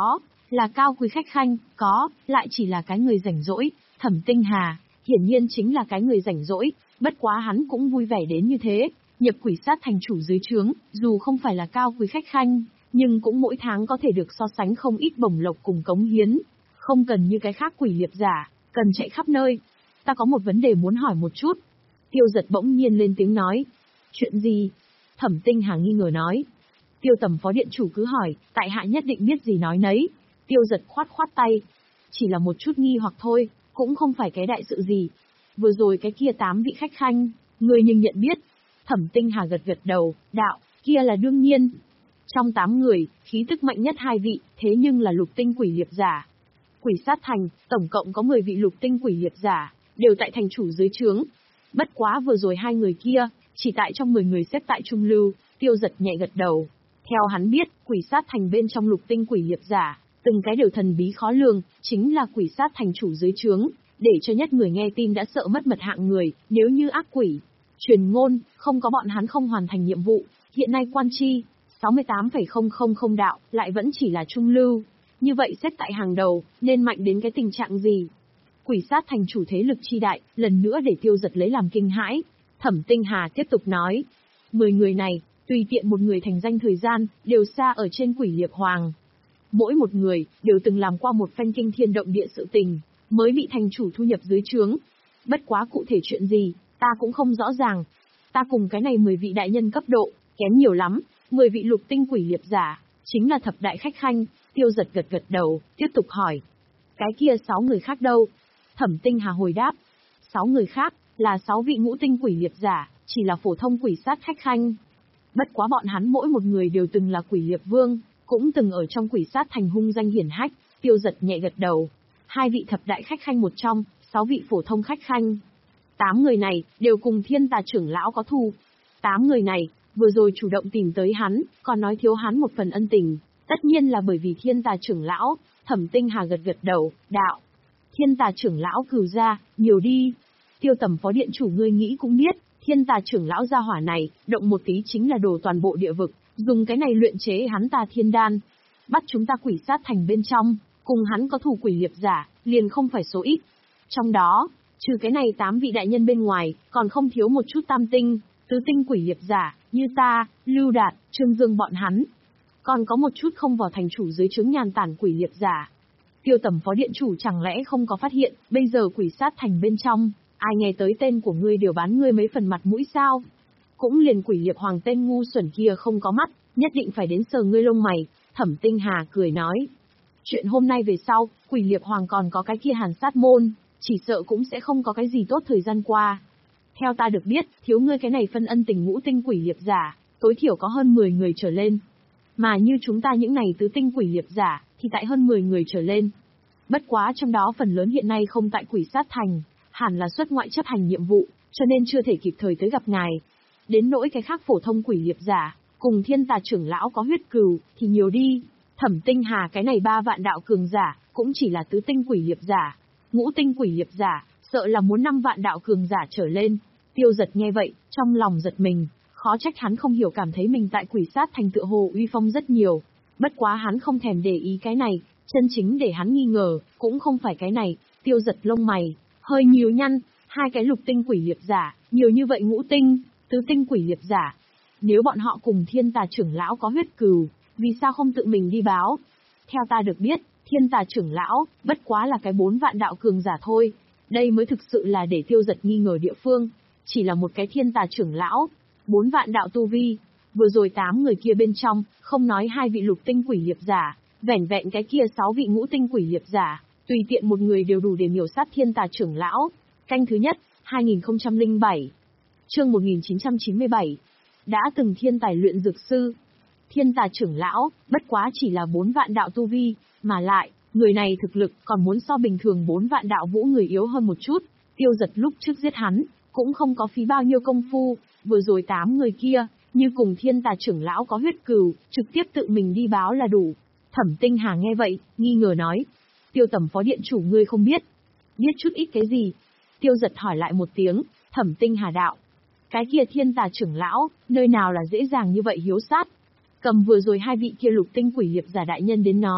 Là cao quý khách khanh, có, lại chỉ là cái người rảnh rỗi. Thẩm Tinh Hà, hiển nhiên chính là cái người rảnh rỗi, bất quá hắn cũng vui vẻ đến như thế. Nhập quỷ sát thành chủ dưới trướng, dù không phải là cao quý khách khanh, nhưng cũng mỗi tháng có thể được so sánh không ít bổng lộc cùng cống hiến. Không cần như cái khác quỷ liệp giả, cần chạy khắp nơi. Ta có một vấn đề muốn hỏi một chút. Tiêu Giật bỗng nhiên lên tiếng nói. Chuyện gì? Thẩm Tinh Hà nghi ngờ nói. Tiêu Tầm phó điện chủ cứ hỏi, tại hạ nhất định biết gì nói nấy. Tiêu Giật khoát khoát tay. Chỉ là một chút nghi hoặc thôi, cũng không phải cái đại sự gì. Vừa rồi cái kia tám vị khách khanh, người nhưng nhận biết. Thẩm Tinh Hà gật gật đầu, đạo, kia là đương nhiên. Trong tám người, khí tức mạnh nhất hai vị, thế nhưng là lục tinh quỷ liệp giả. Quỷ sát thành, tổng cộng có mười vị lục tinh quỷ liệp giả, đều tại thành chủ dưới trướng. Bất quá vừa rồi hai người kia, chỉ tại trong mười người xếp tại trung lưu. Tiêu Giật nhẹ gật đầu. Theo hắn biết, quỷ sát thành bên trong lục tinh quỷ liệp giả, từng cái đều thần bí khó lường, chính là quỷ sát thành chủ dưới trướng, để cho nhất người nghe tin đã sợ mất mật hạng người, nếu như ác quỷ. Truyền ngôn, không có bọn hắn không hoàn thành nhiệm vụ, hiện nay quan chi, sáu mươi tám phẩy không không không đạo, lại vẫn chỉ là trung lưu. Như vậy xếp tại hàng đầu, nên mạnh đến cái tình trạng gì? Quỷ sát thành chủ thế lực chi đại, lần nữa để Tiêu Giật lấy làm kinh hãi. Thẩm Tinh Hà tiếp tục nói. Mười người này, tùy tiện một người thành danh thời gian, đều xa ở trên quỷ liệp hoàng. Mỗi một người, đều từng làm qua một phen kinh thiên động địa sự tình, mới bị thành chủ thu nhập dưới trướng. Bất quá cụ thể chuyện gì, ta cũng không rõ ràng. Ta cùng cái này mười vị đại nhân cấp độ, kém nhiều lắm. Mười vị lục tinh quỷ liệp giả, chính là thập đại khách khanh. Tiêu Giật gật gật đầu, tiếp tục hỏi. Cái kia sáu người khác đâu? Thẩm Tinh Hà hồi đáp. Sáu người khác, là sáu vị ngũ tinh quỷ liệp giả, chỉ là phổ thông quỷ sát khách khanh. Bất quá bọn hắn mỗi một người đều từng là quỷ liệp vương, cũng từng ở trong quỷ sát thành hung danh hiển hách. Tiêu Giật nhẹ gật đầu. Hai vị thập đại khách khanh một trong, sáu vị phổ thông khách khanh. Tám người này, đều cùng Thiên Tà trưởng lão có thù. Tám người này, vừa rồi chủ động tìm tới hắn, còn nói thiếu hắn một phần ân tình. Tất nhiên là bởi vì Thiên Tà trưởng lão. Thẩm Tinh Hà gật gật đầu, đạo. Thiên Tà trưởng lão cừu ra, nhiều đi. Tiêu Tầm phó điện chủ ngươi nghĩ cũng biết, Thiên Tà trưởng lão gia hỏa này, động một tí chính là đổ toàn bộ địa vực, dùng cái này luyện chế hắn ta thiên đan. Bắt chúng ta quỷ sát thành bên trong, cùng hắn có thủ quỷ liệp giả, liền không phải số ít. Trong đó, trừ cái này tám vị đại nhân bên ngoài, còn không thiếu một chút tam tinh, tứ tinh quỷ liệp giả, như ta, Lưu Đạt, Trương Dương bọn hắn. Còn có một chút không vào thành chủ dưới trướng nhàn tản quỷ liệp giả. Tiêu Tầm phó điện chủ chẳng lẽ không có phát hiện, bây giờ quỷ sát thành bên trong, ai nghe tới tên của ngươi đều bán ngươi mấy phần mặt mũi sao? Cũng liền quỷ liệp hoàng tên ngu xuẩn kia không có mắt, nhất định phải đến sờ ngươi lông mày. Thẩm Tinh Hà cười nói. Chuyện hôm nay về sau, quỷ liệp hoàng còn có cái kia hàn sát môn, chỉ sợ cũng sẽ không có cái gì tốt thời gian qua. Theo ta được biết, thiếu ngươi cái này phân ân tình ngũ tinh quỷ liệp giả, tối thiểu có hơn mười người trở lên. Mà như chúng ta những này tứ tinh quỷ liệp giả, thì tại hơn mười người trở lên. Bất quá trong đó phần lớn hiện nay không tại quỷ sát thành, hẳn là xuất ngoại chấp hành nhiệm vụ, cho nên chưa thể kịp thời tới gặp ngài. Đến nỗi cái khác phổ thông quỷ liệp giả, cùng Thiên Tà trưởng lão có huyết cừu, thì nhiều đi. Thẩm Tinh Hà cái này ba vạn đạo cường giả, cũng chỉ là tứ tinh quỷ liệp giả. Ngũ tinh quỷ liệp giả, sợ là muốn năm vạn đạo cường giả trở lên. Tiêu Giật nghe vậy, trong lòng giật mình, khó trách hắn không hiểu cảm thấy mình tại quỷ sát thành tựa hồ uy phong rất nhiều. Bất quá hắn không thèm để ý cái này, chân chính để hắn nghi ngờ, cũng không phải cái này. Tiêu Giật lông mày, hơi nhíu nhăn, hai cái lục tinh quỷ liệp giả, nhiều như vậy ngũ tinh, tứ tinh quỷ liệp giả. Nếu bọn họ cùng Thiên Tà trưởng lão có huyết cừu, vì sao không tự mình đi báo? Theo ta được biết, Thiên Tà trưởng lão, bất quá là cái bốn vạn đạo cường giả thôi. Đây mới thực sự là để Tiêu Giật nghi ngờ địa phương. Chỉ là một cái Thiên Tà trưởng lão, bốn vạn đạo tu vi. Vừa rồi tám người kia bên trong, không nói hai vị lục tinh quỷ liệp giả, vẻn vẹn cái kia sáu vị ngũ tinh quỷ liệp giả, tùy tiện một người đều đủ để miểu sát Thiên Tà trưởng lão. Canh thứ nhất, hai nghìn không trăm lẻ bảy. Chương một nghìn chín trăm chín mươi bảy. Đã từng thiên tài luyện dược sư. Thiên Tà trưởng lão, bất quá chỉ là bốn vạn đạo tu vi, mà lại, người này thực lực còn muốn so bình thường bốn vạn đạo vũ người yếu hơn một chút. Tiêu Giật lúc trước giết hắn, cũng không có phí bao nhiêu công phu, vừa rồi tám người kia, như cùng Thiên Tà trưởng lão có huyết cừu, trực tiếp tự mình đi báo là đủ. Thẩm Tinh Hà nghe vậy, nghi ngờ nói. Tiêu Tầm phó điện chủ ngươi không biết. Biết chút ít cái gì? Tiêu Giật hỏi lại một tiếng. Thẩm Tinh Hà đạo. Cái kia Thiên Tà trưởng lão, nơi nào là dễ dàng như vậy hiếu sát. Cầm vừa rồi hai vị kia lục tinh quỷ liệp giả đại nhân đến nói,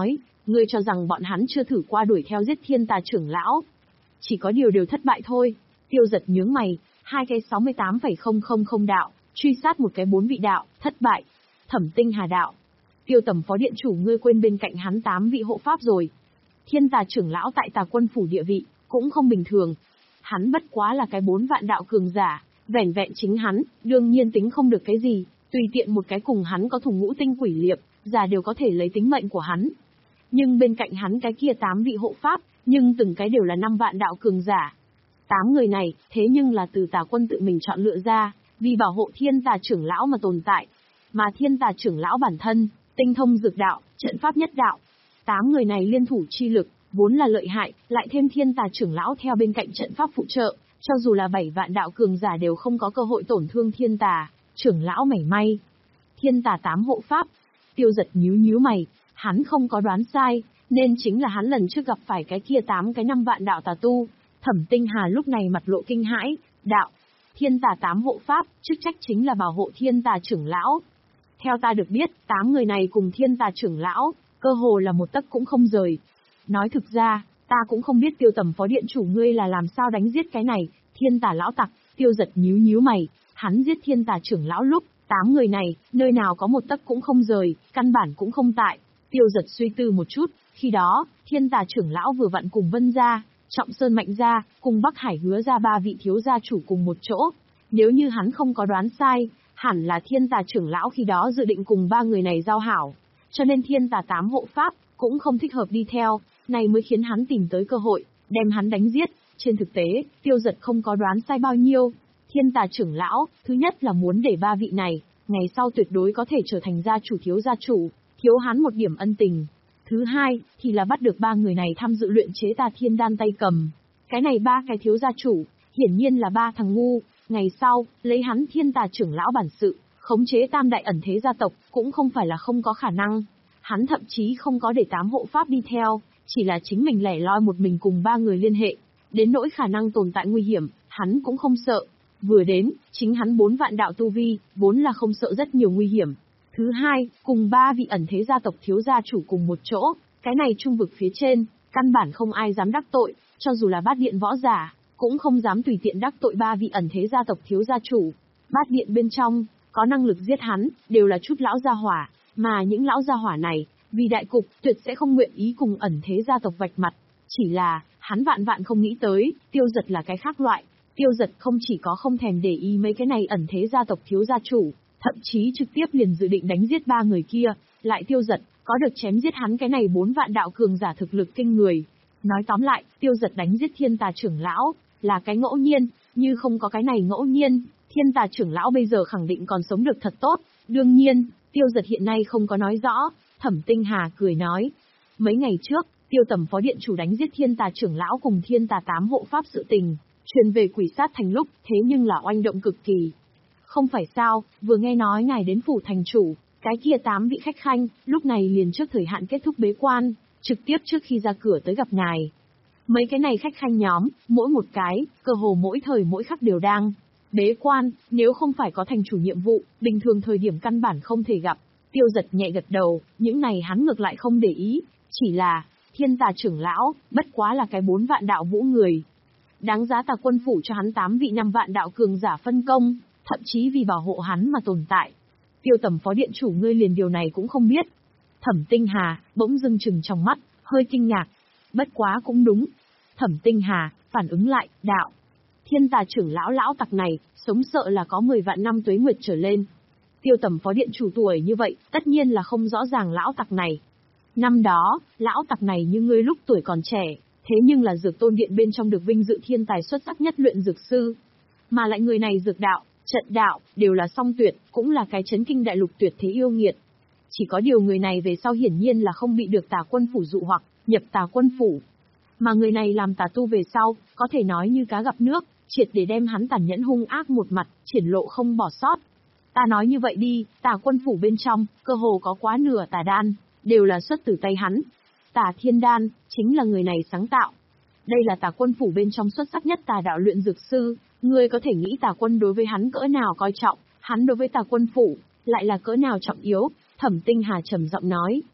ngươi cho rằng bọn hắn chưa thử qua đuổi theo giết thiên tà trưởng lão. Chỉ có điều đều thất bại thôi. Tiêu Giật nhướng mày, hai cái sáu mươi tám phẩy không không không đạo, truy sát một cái bốn vị đạo, thất bại. Thẩm Tinh Hà đạo. Tiêu Tầm phó điện chủ, ngươi quên bên cạnh hắn tám vị hộ pháp rồi. Thiên tà trưởng lão tại Tà Quân phủ địa vị, cũng không bình thường. Hắn bất quá là cái bốn vạn đạo cường giả, vẻn vẹn chính hắn, đương nhiên tính không được cái gì, tùy tiện một cái cùng hắn có thùng ngũ tinh quỷ liệp, giả đều có thể lấy tính mệnh của hắn. Nhưng bên cạnh hắn cái kia tám vị hộ pháp, nhưng từng cái đều là năm vạn đạo cường giả. Tám người này, thế nhưng là từ Tà Quân tự mình chọn lựa ra, vì bảo hộ thiên tà trưởng lão mà tồn tại. Mà thiên tà trưởng lão bản thân, tinh thông dược đạo, trận pháp nhất đạo. Tám người này liên thủ chi lực, vốn là lợi hại, lại thêm thiên tà trưởng lão theo bên cạnh trận pháp phụ trợ, cho dù là bảy vạn đạo cường giả đều không có cơ hội tổn thương thiên tà trưởng lão mảy may. Thiên tà tám hộ pháp. Tiêu Giật nhíu nhíu mày, hắn không có đoán sai, nên chính là hắn lần trước gặp phải cái kia tám cái năm vạn đạo tà tu. Thẩm Tinh Hà lúc này mặt lộ kinh hãi, đạo: thiên tà tám hộ pháp, chức trách chính là bảo hộ thiên tà trưởng lão. Theo ta được biết, tám người này cùng thiên tà trưởng lão, cơ hồ là một tấc cũng không rời. Nói thực ra, ta cũng không biết Tiêu Tầm phó điện chủ ngươi là làm sao đánh giết cái này, thiên tà lão tặc. Tiêu Giật nhíu nhíu mày, hắn giết thiên tà trưởng lão lúc, tám người này, nơi nào có một tấc cũng không rời, căn bản cũng không tại. Tiêu Giật suy tư một chút, khi đó, thiên tà trưởng lão vừa vặn cùng Vân gia, Trọng Sơn Mạnh gia, cùng Bắc Hải Hứa gia ba vị thiếu gia chủ cùng một chỗ. Nếu như hắn không có đoán sai, hẳn là thiên tà trưởng lão khi đó dự định cùng ba người này giao hảo. Cho nên thiên tà tám hộ pháp, cũng không thích hợp đi theo, này mới khiến hắn tìm tới cơ hội, đem hắn đánh giết. Trên thực tế, Tiêu Giật không có đoán sai bao nhiêu. Thiên tà trưởng lão, thứ nhất là muốn để ba vị này, ngày sau tuyệt đối có thể trở thành gia chủ thiếu gia chủ, thiếu hắn một điểm ân tình. Thứ hai, thì là bắt được ba người này tham dự luyện chế tà thiên đan tay cầm. Cái này ba cái thiếu gia chủ, hiển nhiên là ba thằng ngu, ngày sau, lấy hắn thiên tà trưởng lão bản sự, khống chế tam đại ẩn thế gia tộc, cũng không phải là không có khả năng. Hắn thậm chí không có để tám hộ pháp đi theo, chỉ là chính mình lẻ loi một mình cùng ba người liên hệ. Đến nỗi khả năng tồn tại nguy hiểm, hắn cũng không sợ. Vừa đến, chính hắn bốn vạn đạo tu vi, vốn là không sợ rất nhiều nguy hiểm. Thứ hai, cùng ba vị ẩn thế gia tộc thiếu gia chủ cùng một chỗ, cái này trung vực phía trên, căn bản không ai dám đắc tội, cho dù là bát điện võ giả, cũng không dám tùy tiện đắc tội ba vị ẩn thế gia tộc thiếu gia chủ. Bát điện bên trong, có năng lực giết hắn, đều là chút lão gia hỏa, mà những lão gia hỏa này, vì đại cục, tuyệt sẽ không nguyện ý cùng ẩn thế gia tộc vạch mặt. Chỉ là, hắn vạn vạn không nghĩ tới, Tiêu Giật là cái khác loại. Tiêu Giật không chỉ có không thèm để ý mấy cái này ẩn thế gia tộc thiếu gia chủ, thậm chí trực tiếp liền dự định đánh giết ba người kia, lại Tiêu Giật, có được chém giết hắn cái này bốn vạn đạo cường giả thực lực kinh người. Nói tóm lại, Tiêu Giật đánh giết thiên tà trưởng lão, là cái ngẫu nhiên, như không có cái này ngẫu nhiên, thiên tà trưởng lão bây giờ khẳng định còn sống được thật tốt. Đương nhiên, Tiêu Giật hiện nay không có nói rõ. Thẩm Tinh Hà cười nói, mấy ngày trước, Tiêu Tầm phó điện chủ đánh giết thiên tà trưởng lão cùng thiên tà tám hộ pháp sự tình, truyền về Quỷ Sát Thành lúc, thế nhưng là oanh động cực kỳ. Không phải sao, vừa nghe nói ngài đến phủ thành chủ, cái kia tám vị khách khanh, lúc này liền trước thời hạn kết thúc bế quan, trực tiếp trước khi ra cửa tới gặp ngài. Mấy cái này khách khanh nhóm, mỗi một cái, cơ hồ mỗi thời mỗi khắc đều đang bế quan, nếu không phải có thành chủ nhiệm vụ, bình thường thời điểm căn bản không thể gặp. Tiêu Giật nhẹ gật đầu, những này hắn ngược lại không để ý, chỉ là, thiên tà trưởng lão, bất quá là cái bốn vạn đạo vũ người. Đáng giá Tà Quân phủ cho hắn tám vị năm vạn đạo cường giả phân công, thậm chí vì bảo hộ hắn mà tồn tại. Tiêu Tầm phó điện chủ ngươi liền điều này cũng không biết. Thẩm Tinh Hà, bỗng dưng trừng trong mắt, hơi kinh ngạc. Bất quá cũng đúng. Thẩm Tinh Hà, phản ứng lại, đạo. Thiên tà trưởng lão lão tặc này, sống sợ là có mười vạn năm tuế nguyệt trở lên. Tiêu Tầm phó điện chủ tuổi như vậy, tất nhiên là không rõ ràng lão tặc này. Năm đó, lão tặc này như ngươi lúc tuổi còn trẻ, thế nhưng là dược tôn điện bên trong được vinh dự thiên tài xuất sắc nhất luyện dược sư. Mà lại người này dược đạo, trận đạo, đều là song tuyệt, cũng là cái chấn kinh đại lục tuyệt thế yêu nghiệt. Chỉ có điều người này về sau hiển nhiên là không bị được Tà Quân phủ dụ hoặc, nhập Tà Quân phủ. Mà người này làm tà tu về sau, có thể nói như cá gặp nước, triệt để đem hắn tàn nhẫn hung ác một mặt, triển lộ không bỏ sót. Ta nói như vậy đi, Tà Quân phủ bên trong, cơ hồ có quá nửa tà đan, đều là xuất từ tay hắn. Tà thiên đan, chính là người này sáng tạo. Đây là Tà Quân phủ bên trong xuất sắc nhất tà đạo luyện dược sư, ngươi có thể nghĩ Tà Quân đối với hắn cỡ nào coi trọng, hắn đối với Tà Quân phủ, lại là cỡ nào trọng yếu, Thẩm Tinh Hà trầm giọng nói.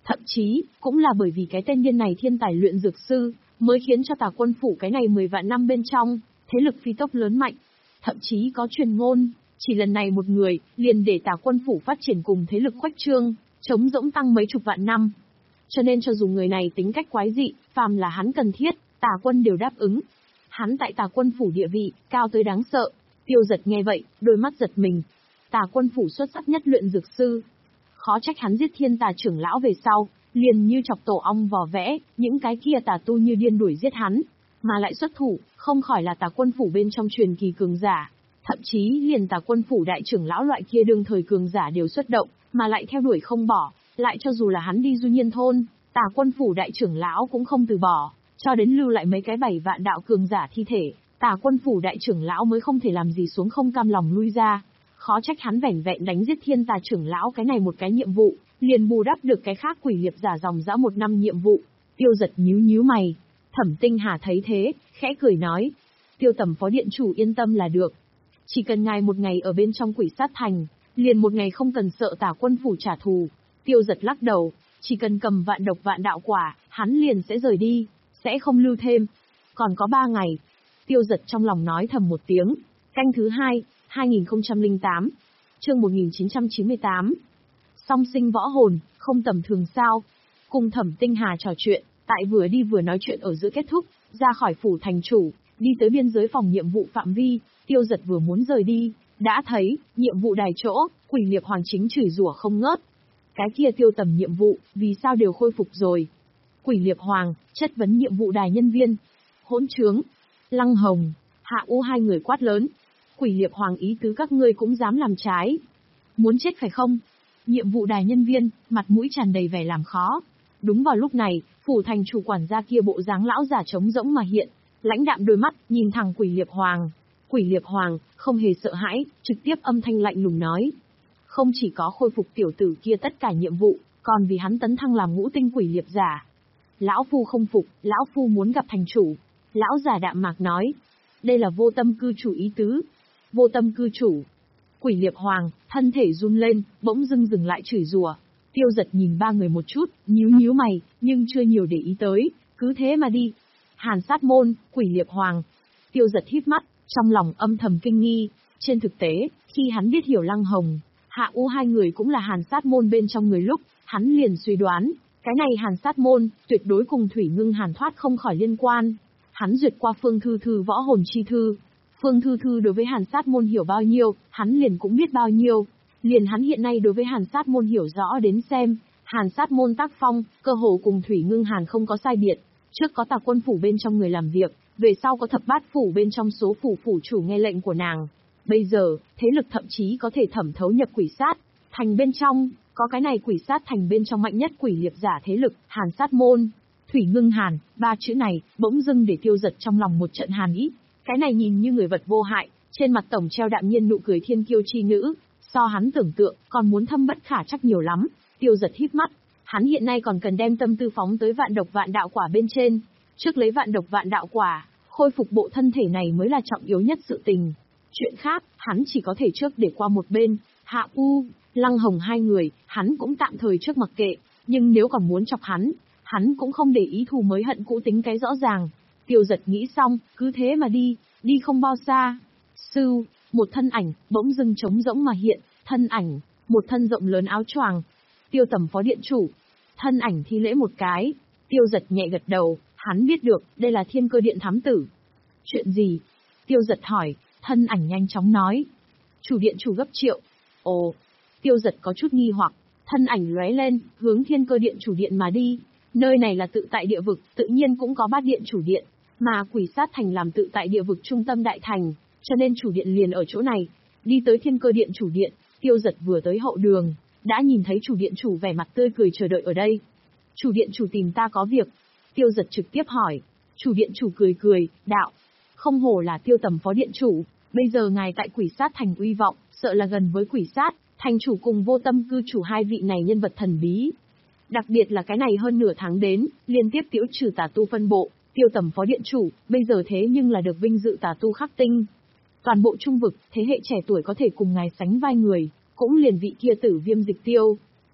Thậm chí, cũng là bởi vì cái tên điên này thiên tài luyện dược sư, mới khiến cho Tà Quân Phủ cái này mười vạn năm bên trong, thế lực phi tốc lớn mạnh. Thậm chí có truyền ngôn, chỉ lần này một người, liền để Tà Quân Phủ phát triển cùng thế lực khuếch trương, chống rỗng tăng mấy chục vạn năm. Cho nên cho dù người này tính cách quái dị, phàm là hắn cần thiết, Tà Quân đều đáp ứng. Hắn tại Tà Quân Phủ địa vị, cao tới đáng sợ. Tiêu Giật nghe vậy, đôi mắt giật mình. Tà Quân Phủ xuất sắc nhất luyện dược sư. Khó trách hắn giết thiên tà trưởng lão về sau, liền như chọc tổ ong vò vẽ, những cái kia tà tu như điên đuổi giết hắn, mà lại xuất thủ, không khỏi là Tà Quân Phủ bên trong truyền kỳ cường giả. Thậm chí liền Tà Quân Phủ đại trưởng lão loại kia đương thời cường giả đều xuất động, mà lại theo đuổi không bỏ, lại cho dù là hắn đi Du Nhiên thôn, Tà Quân Phủ đại trưởng lão cũng không từ bỏ, cho đến lưu lại mấy cái bảy vạn đạo cường giả thi thể, Tà Quân Phủ đại trưởng lão mới không thể làm gì xuống không cam lòng lui ra. Khó trách hắn vẻn vẹn đánh giết thiên tà trưởng lão cái này một cái nhiệm vụ, liền bù đắp được cái khác quỷ liệp giả dòng dã một năm nhiệm vụ. Tiêu Giật nhíu nhíu mày. Thẩm Tinh Hà thấy thế, khẽ cười nói. Tiêu Tầm phó điện chủ yên tâm là được. Chỉ cần ngài một ngày ở bên trong quỷ sát thành, liền một ngày không cần sợ Tà Quân Phủ trả thù. Tiêu Giật lắc đầu, chỉ cần cầm vạn độc vạn đạo quả, hắn liền sẽ rời đi, sẽ không lưu thêm. Còn có ba ngày. Tiêu Giật trong lòng nói thầm một tiếng. Canh thứ hai, hai nghìn không trăm lẻ tám, chương một nghìn chín trăm chín mươi tám. Song sinh võ hồn, không tầm thường sao? Cùng Thẩm Tinh Hà trò chuyện, tại vừa đi vừa nói chuyện ở giữa kết thúc, ra khỏi phủ thành chủ, đi tới biên giới phòng nhiệm vụ phạm vi, Tiêu Giật vừa muốn rời đi, đã thấy, nhiệm vụ đài chỗ, quỷ liệp hoàng chính chửi rủa không ngớt. Cái kia Tiêu Tầm nhiệm vụ, vì sao đều khôi phục rồi? Quỷ liệp hoàng, chất vấn nhiệm vụ đài nhân viên. Hỗn trướng, Lăng Hồng, Hạ U hai người quát lớn. Quỷ liệp hoàng ý tứ các ngươi cũng dám làm trái. Muốn chết phải không? Nhiệm vụ đài nhân viên, mặt mũi tràn đầy vẻ làm khó. Đúng vào lúc này, phủ thành chủ quản gia kia bộ dáng lão giả trống rỗng mà hiện, lãnh đạm đôi mắt, nhìn thẳng quỷ liệp hoàng. Quỷ liệp hoàng, không hề sợ hãi, trực tiếp âm thanh lạnh lùng nói. Không chỉ có khôi phục tiểu tử kia tất cả nhiệm vụ, còn vì hắn tấn thăng làm ngũ tinh quỷ liệp giả. Lão phu không phục, lão phu muốn gặp thành chủ. Lão giả đạm mạc nói. Đây là vô tâm cư chủ ý tứ. Vô tâm cư chủ. Quỷ liệp hoàng, thân thể run lên, bỗng dưng dừng lại chửi rủa. Tiêu Giật nhìn ba người một chút, nhíu nhíu mày, nhưng chưa nhiều để ý tới, cứ thế mà đi. Hàn sát môn, quỷ liệp hoàng. Tiêu Giật híp mắt, trong lòng âm thầm kinh nghi. Trên thực tế, khi hắn biết hiểu Lăng Hồng, Hạ U hai người cũng là hàn sát môn bên trong người lúc, hắn liền suy đoán, cái này hàn sát môn, tuyệt đối cùng Thủy Ngưng Hàn thoát không khỏi liên quan. Hắn duyệt qua Phương Thư Thư võ hồn chi thư. Phương Thư Thư đối với hàn sát môn hiểu bao nhiêu, hắn liền cũng biết bao nhiêu. Liền hắn hiện nay đối với hàn sát môn hiểu rõ đến xem, hàn sát môn tác phong, cơ hồ cùng Thủy Ngưng Hàn không có sai biệt. Trước có Tà Quân Phủ bên trong người làm việc, về sau có Thập Bát Phủ bên trong số phủ phủ chủ nghe lệnh của nàng. Bây giờ, thế lực thậm chí có thể thẩm thấu nhập quỷ sát thành bên trong, có cái này quỷ sát thành bên trong mạnh nhất quỷ liệp giả thế lực, hàn sát môn. Thủy Ngưng Hàn, ba chữ này, bỗng dưng để Tiêu Giật trong lòng một trận hàn ý. Cái này nhìn như người vật vô hại, trên mặt tổng treo đạm nhiên nụ cười thiên kiêu chi nữ, so hắn tưởng tượng, còn muốn thâm bất khả trắc nhiều lắm. Tiêu Giật híp mắt, hắn hiện nay còn cần đem tâm tư phóng tới vạn độc vạn đạo quả bên trên. Trước lấy vạn độc vạn đạo quả, khôi phục bộ thân thể này mới là trọng yếu nhất sự tình. Chuyện khác, hắn chỉ có thể trước để qua một bên. Hạ U, Lăng Hồng hai người, hắn cũng tạm thời trước mặc kệ, nhưng nếu còn muốn chọc hắn, hắn cũng không để ý thù mới hận cũ tính cái rõ ràng. Tiêu Giật nghĩ xong, cứ thế mà đi, đi không bao xa. Sưu, một thân ảnh, bỗng dưng trống rỗng mà hiện, thân ảnh, một thân rộng lớn áo choàng. Tiêu Tầm phó điện chủ. Thân ảnh thi lễ một cái, Tiêu Giật nhẹ gật đầu, hắn biết được, đây là Thiên Cơ Điện thám tử. Chuyện gì? Tiêu Giật hỏi, thân ảnh nhanh chóng nói. Chủ điện chủ gấp triệu. Ồ, Tiêu Giật có chút nghi hoặc, thân ảnh lóe lên, hướng Thiên Cơ Điện chủ điện mà đi. Nơi này là tự tại địa vực, tự nhiên cũng có bát điện chủ điện, mà quỷ sát thành làm tự tại địa vực trung tâm đại thành, cho nên chủ điện liền ở chỗ này. Đi tới Thiên Cơ Điện chủ điện, Tiêu Giật vừa tới hậu đường, đã nhìn thấy chủ điện chủ vẻ mặt tươi cười chờ đợi ở đây. Chủ điện chủ tìm ta có việc. Tiêu Giật trực tiếp hỏi. Chủ điện chủ cười cười, đạo. Không hổ là Tiêu Tầm phó điện chủ, bây giờ ngài tại quỷ sát thành uy vọng, sợ là gần với quỷ sát thành chủ cùng vô tâm cư chủ hai vị này nhân vật thần bí. Đặc biệt là cái này hơn nửa tháng đến, liên tiếp tiễu trừ tà tu phân bộ, Tiêu Tầm phó điện chủ, bây giờ thế nhưng là được vinh dự tà tu khắc tinh. Toàn bộ trung vực, thế hệ trẻ tuổi có thể cùng ngài sánh vai người, cũng liền vị kia Tử Viêm Dịch Tiêu.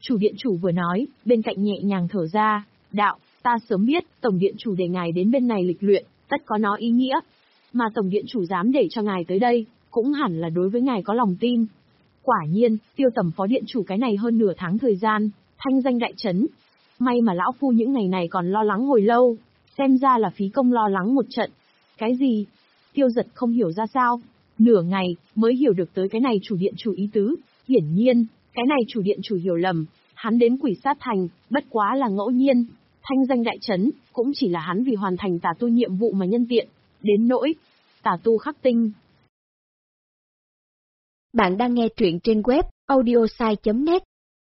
Chủ điện chủ vừa nói, bên cạnh nhẹ nhàng thở ra, đạo, ta sớm biết, tổng điện chủ để ngài đến bên này lịch luyện, tất có nó ý nghĩa. Mà tổng điện chủ dám để cho ngài tới đây, cũng hẳn là đối với ngài có lòng tin. Quả nhiên, Tiêu Tầm phó điện chủ cái này hơn nửa tháng thời gian, thanh danh đại chấn. May mà lão phu những ngày này còn lo lắng hồi lâu, xem ra là phí công lo lắng một trận. Cái gì? Tiêu Giật không hiểu ra sao, nửa ngày mới hiểu được tới cái này chủ điện chủ ý tứ. Hiển nhiên, cái này chủ điện chủ hiểu lầm, hắn đến Quỷ Sát Thành, bất quá là ngẫu nhiên, thanh danh đại chấn, cũng chỉ là hắn vì hoàn thành tà tu nhiệm vụ mà nhân tiện, đến nỗi tà tu khắc tinh. Bạn đang nghe truyện trên web audiosai chấm net.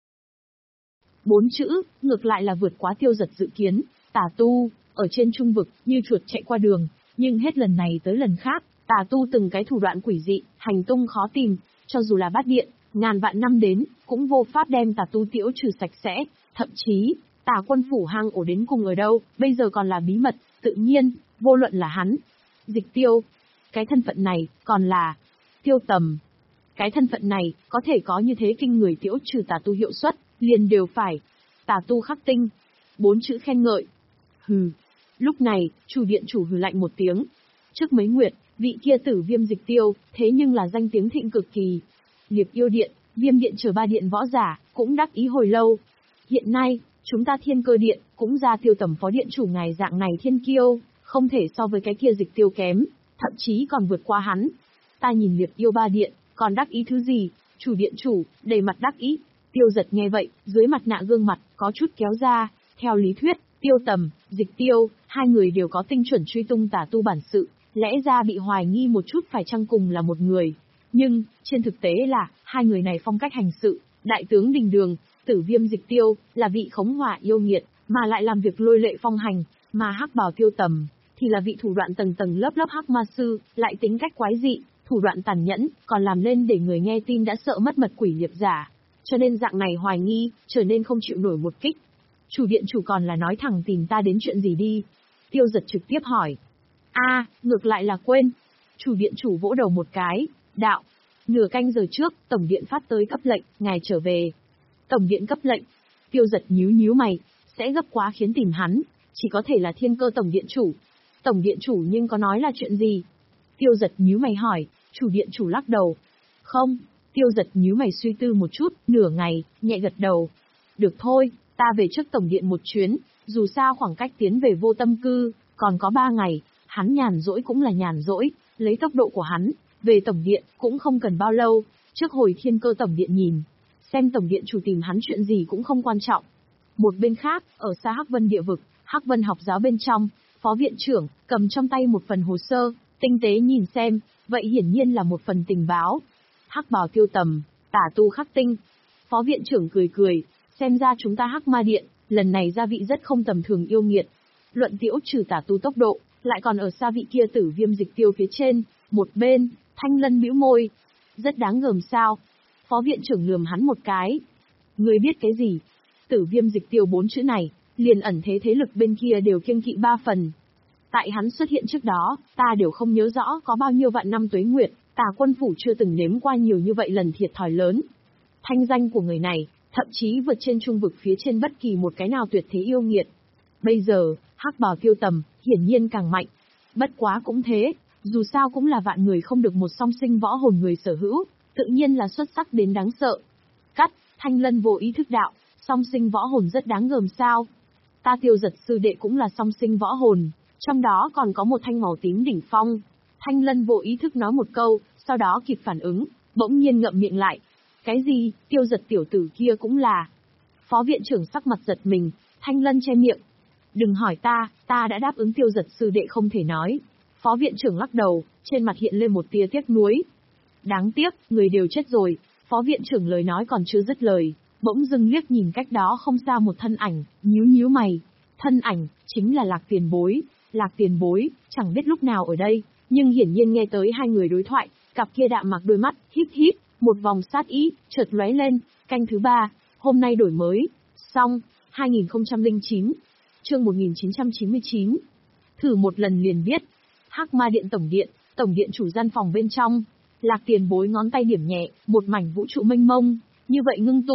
Bốn chữ, ngược lại là vượt quá Tiêu Giật dự kiến, tà tu, ở trên trung vực, như chuột chạy qua đường, nhưng hết lần này tới lần khác, tà tu từng cái thủ đoạn quỷ dị, hành tung khó tìm, cho dù là bát điện, ngàn vạn năm đến, cũng vô pháp đem tà tu tiễu trừ sạch sẽ, thậm chí, tà quân phủ hang ổ đến cùng ở đâu, bây giờ còn là bí mật, tự nhiên, vô luận là hắn, Dịch Tiêu, cái thân phận này, còn là Tiêu Tầm. Cái thân phận này, có thể có như thế kinh người tiễu trừ tà tu hiệu suất, liền đều phải. Tà tu khắc tinh. Bốn chữ khen ngợi. Hừ. Lúc này, chủ điện chủ hừ lạnh một tiếng. Trước mấy nguyệt, vị kia tử Viêm Dịch Tiêu, thế nhưng là danh tiếng thịnh cực kỳ. Liệp Yêu Điện, Viêm Điện chờ ba điện võ giả, cũng đắc ý hồi lâu. Hiện nay, chúng ta Thiên Cơ Điện, cũng ra Tiêu Tầm phó điện chủ ngài dạng này thiên kiêu, không thể so với cái kia Dịch Tiêu kém, thậm chí còn vượt qua hắn. Ta nhìn Liệp Yêu ba điện, còn đắc ý thứ gì? Chủ điện chủ, đầy mặt đắc ý. Tiêu Giật nghe vậy, dưới mặt nạ gương mặt, có chút kéo ra. Theo lý thuyết, Tiêu Tầm, Dịch Tiêu, hai người đều có tinh chuẩn truy tung tà tu bản sự, lẽ ra bị hoài nghi một chút phải chăng cùng là một người. Nhưng, trên thực tế là, hai người này phong cách hành sự, đại tướng đình đường, tử Viêm Dịch Tiêu, là vị khống hỏa yêu nghiệt, mà lại làm việc lôi lệ phong hành, mà hắc bào Tiêu Tầm, thì là vị thủ đoạn tầng tầng lớp lớp hắc ma sư, lại tính cách quái dị, thủ đoạn tàn nhẫn, còn làm lên để người nghe tin đã sợ mất mật quỷ liệp giả. Cho nên dạng này hoài nghi, trở nên không chịu nổi một kích. Chủ điện chủ còn là nói thẳng tìm ta đến chuyện gì đi. Tiêu Giật trực tiếp hỏi. a à, ngược lại là quên. Chủ điện chủ vỗ đầu một cái, đạo. Nửa canh giờ trước, Tổng điện phát tới cấp lệnh, ngài trở về. Tổng điện cấp lệnh. Tiêu Giật nhíu nhíu mày, sẽ gấp quá khiến tìm hắn, chỉ có thể là Thiên Cơ Tổng điện chủ. Tổng điện chủ nhưng có nói là chuyện gì? Tiêu Giật nhíu mày hỏi, chủ điện chủ lắc đầu. Không. Tiêu Giật nhíu mày suy tư một chút, nửa ngày, nhẹ gật đầu. Được thôi, ta về trước tổng điện một chuyến, dù sao khoảng cách tiến về Vô Tâm Cư, còn có ba ngày, hắn nhàn rỗi cũng là nhàn rỗi, lấy tốc độ của hắn, về tổng điện cũng không cần bao lâu, trước hồi Thiên Cơ tổng điện nhìn, xem tổng điện chủ tìm hắn chuyện gì cũng không quan trọng. Một bên khác, ở xa Hắc Vân địa vực, Hắc Vân học giáo bên trong, phó viện trưởng, cầm trong tay một phần hồ sơ, tinh tế nhìn xem, vậy hiển nhiên là một phần tình báo. Hắc bào Tiêu Tầm, tả tu khắc tinh. Phó viện trưởng cười cười, xem ra chúng ta Hắc Ma Điện, lần này gia vị rất không tầm thường yêu nghiệt. Luận tiễu trừ tả tu tốc độ, lại còn ở xa vị kia tử Viêm Dịch Tiêu phía trên, một bên, Thanh Lân bĩu môi. Rất đáng gờm sao. Phó viện trưởng lườm hắn một cái. Ngươi biết cái gì? Tử Viêm Dịch Tiêu bốn chữ này, liền ẩn thế thế lực bên kia đều kiêng kỵ ba phần. Tại hắn xuất hiện trước đó, ta đều không nhớ rõ có bao nhiêu vạn năm tuế nguyệt, Tà quân phủ chưa từng nếm qua nhiều như vậy lần thiệt thòi lớn. Thanh danh của người này, thậm chí vượt trên trung vực phía trên bất kỳ một cái nào tuyệt thế yêu nghiệt. Bây giờ, hắc bào Tiêu Tầm, hiển nhiên càng mạnh. Bất quá cũng thế, dù sao cũng là vạn người không được một song sinh võ hồn người sở hữu, tự nhiên là xuất sắc đến đáng sợ. Cắt, Thanh Lân vô ý thức đạo, song sinh võ hồn rất đáng gờm sao. Ta Tiêu Giật sư đệ cũng là song sinh võ hồn, trong đó còn có một thanh màu tím đỉnh phong. Thanh Lân vô ý thức nói một câu, sau đó kịp phản ứng, bỗng nhiên ngậm miệng lại. Cái gì, Tiêu Giật tiểu tử kia cũng là. Phó viện trưởng sắc mặt giật mình, Thanh Lân che miệng. Đừng hỏi ta, ta đã đáp ứng Tiêu Giật sư đệ không thể nói. Phó viện trưởng lắc đầu, trên mặt hiện lên một tia tiếc nuối. Đáng tiếc, người đều chết rồi. Phó viện trưởng lời nói còn chưa dứt lời, bỗng dưng liếc nhìn cách đó không xa một thân ảnh, nhíu nhíu mày. Thân ảnh, chính là Lạc Tiền Bối. Lạc Tiền Bối, chẳng biết lúc nào ở đây, nhưng hiển nhiên nghe tới hai người đối thoại, cặp kia đạm mặc đôi mắt, híp híp, một vòng sát ý, chợt lóe lên, canh thứ ba, hôm nay đổi mới, xong, hai nghìn không trăm lẻ chín, chương một nghìn chín trăm chín mươi chín. Thử một lần liền biết. Hắc Ma Điện tổng điện, tổng điện chủ gian phòng bên trong, Lạc Tiền Bối ngón tay điểm nhẹ, một mảnh vũ trụ mênh mông, như vậy ngưng tụ,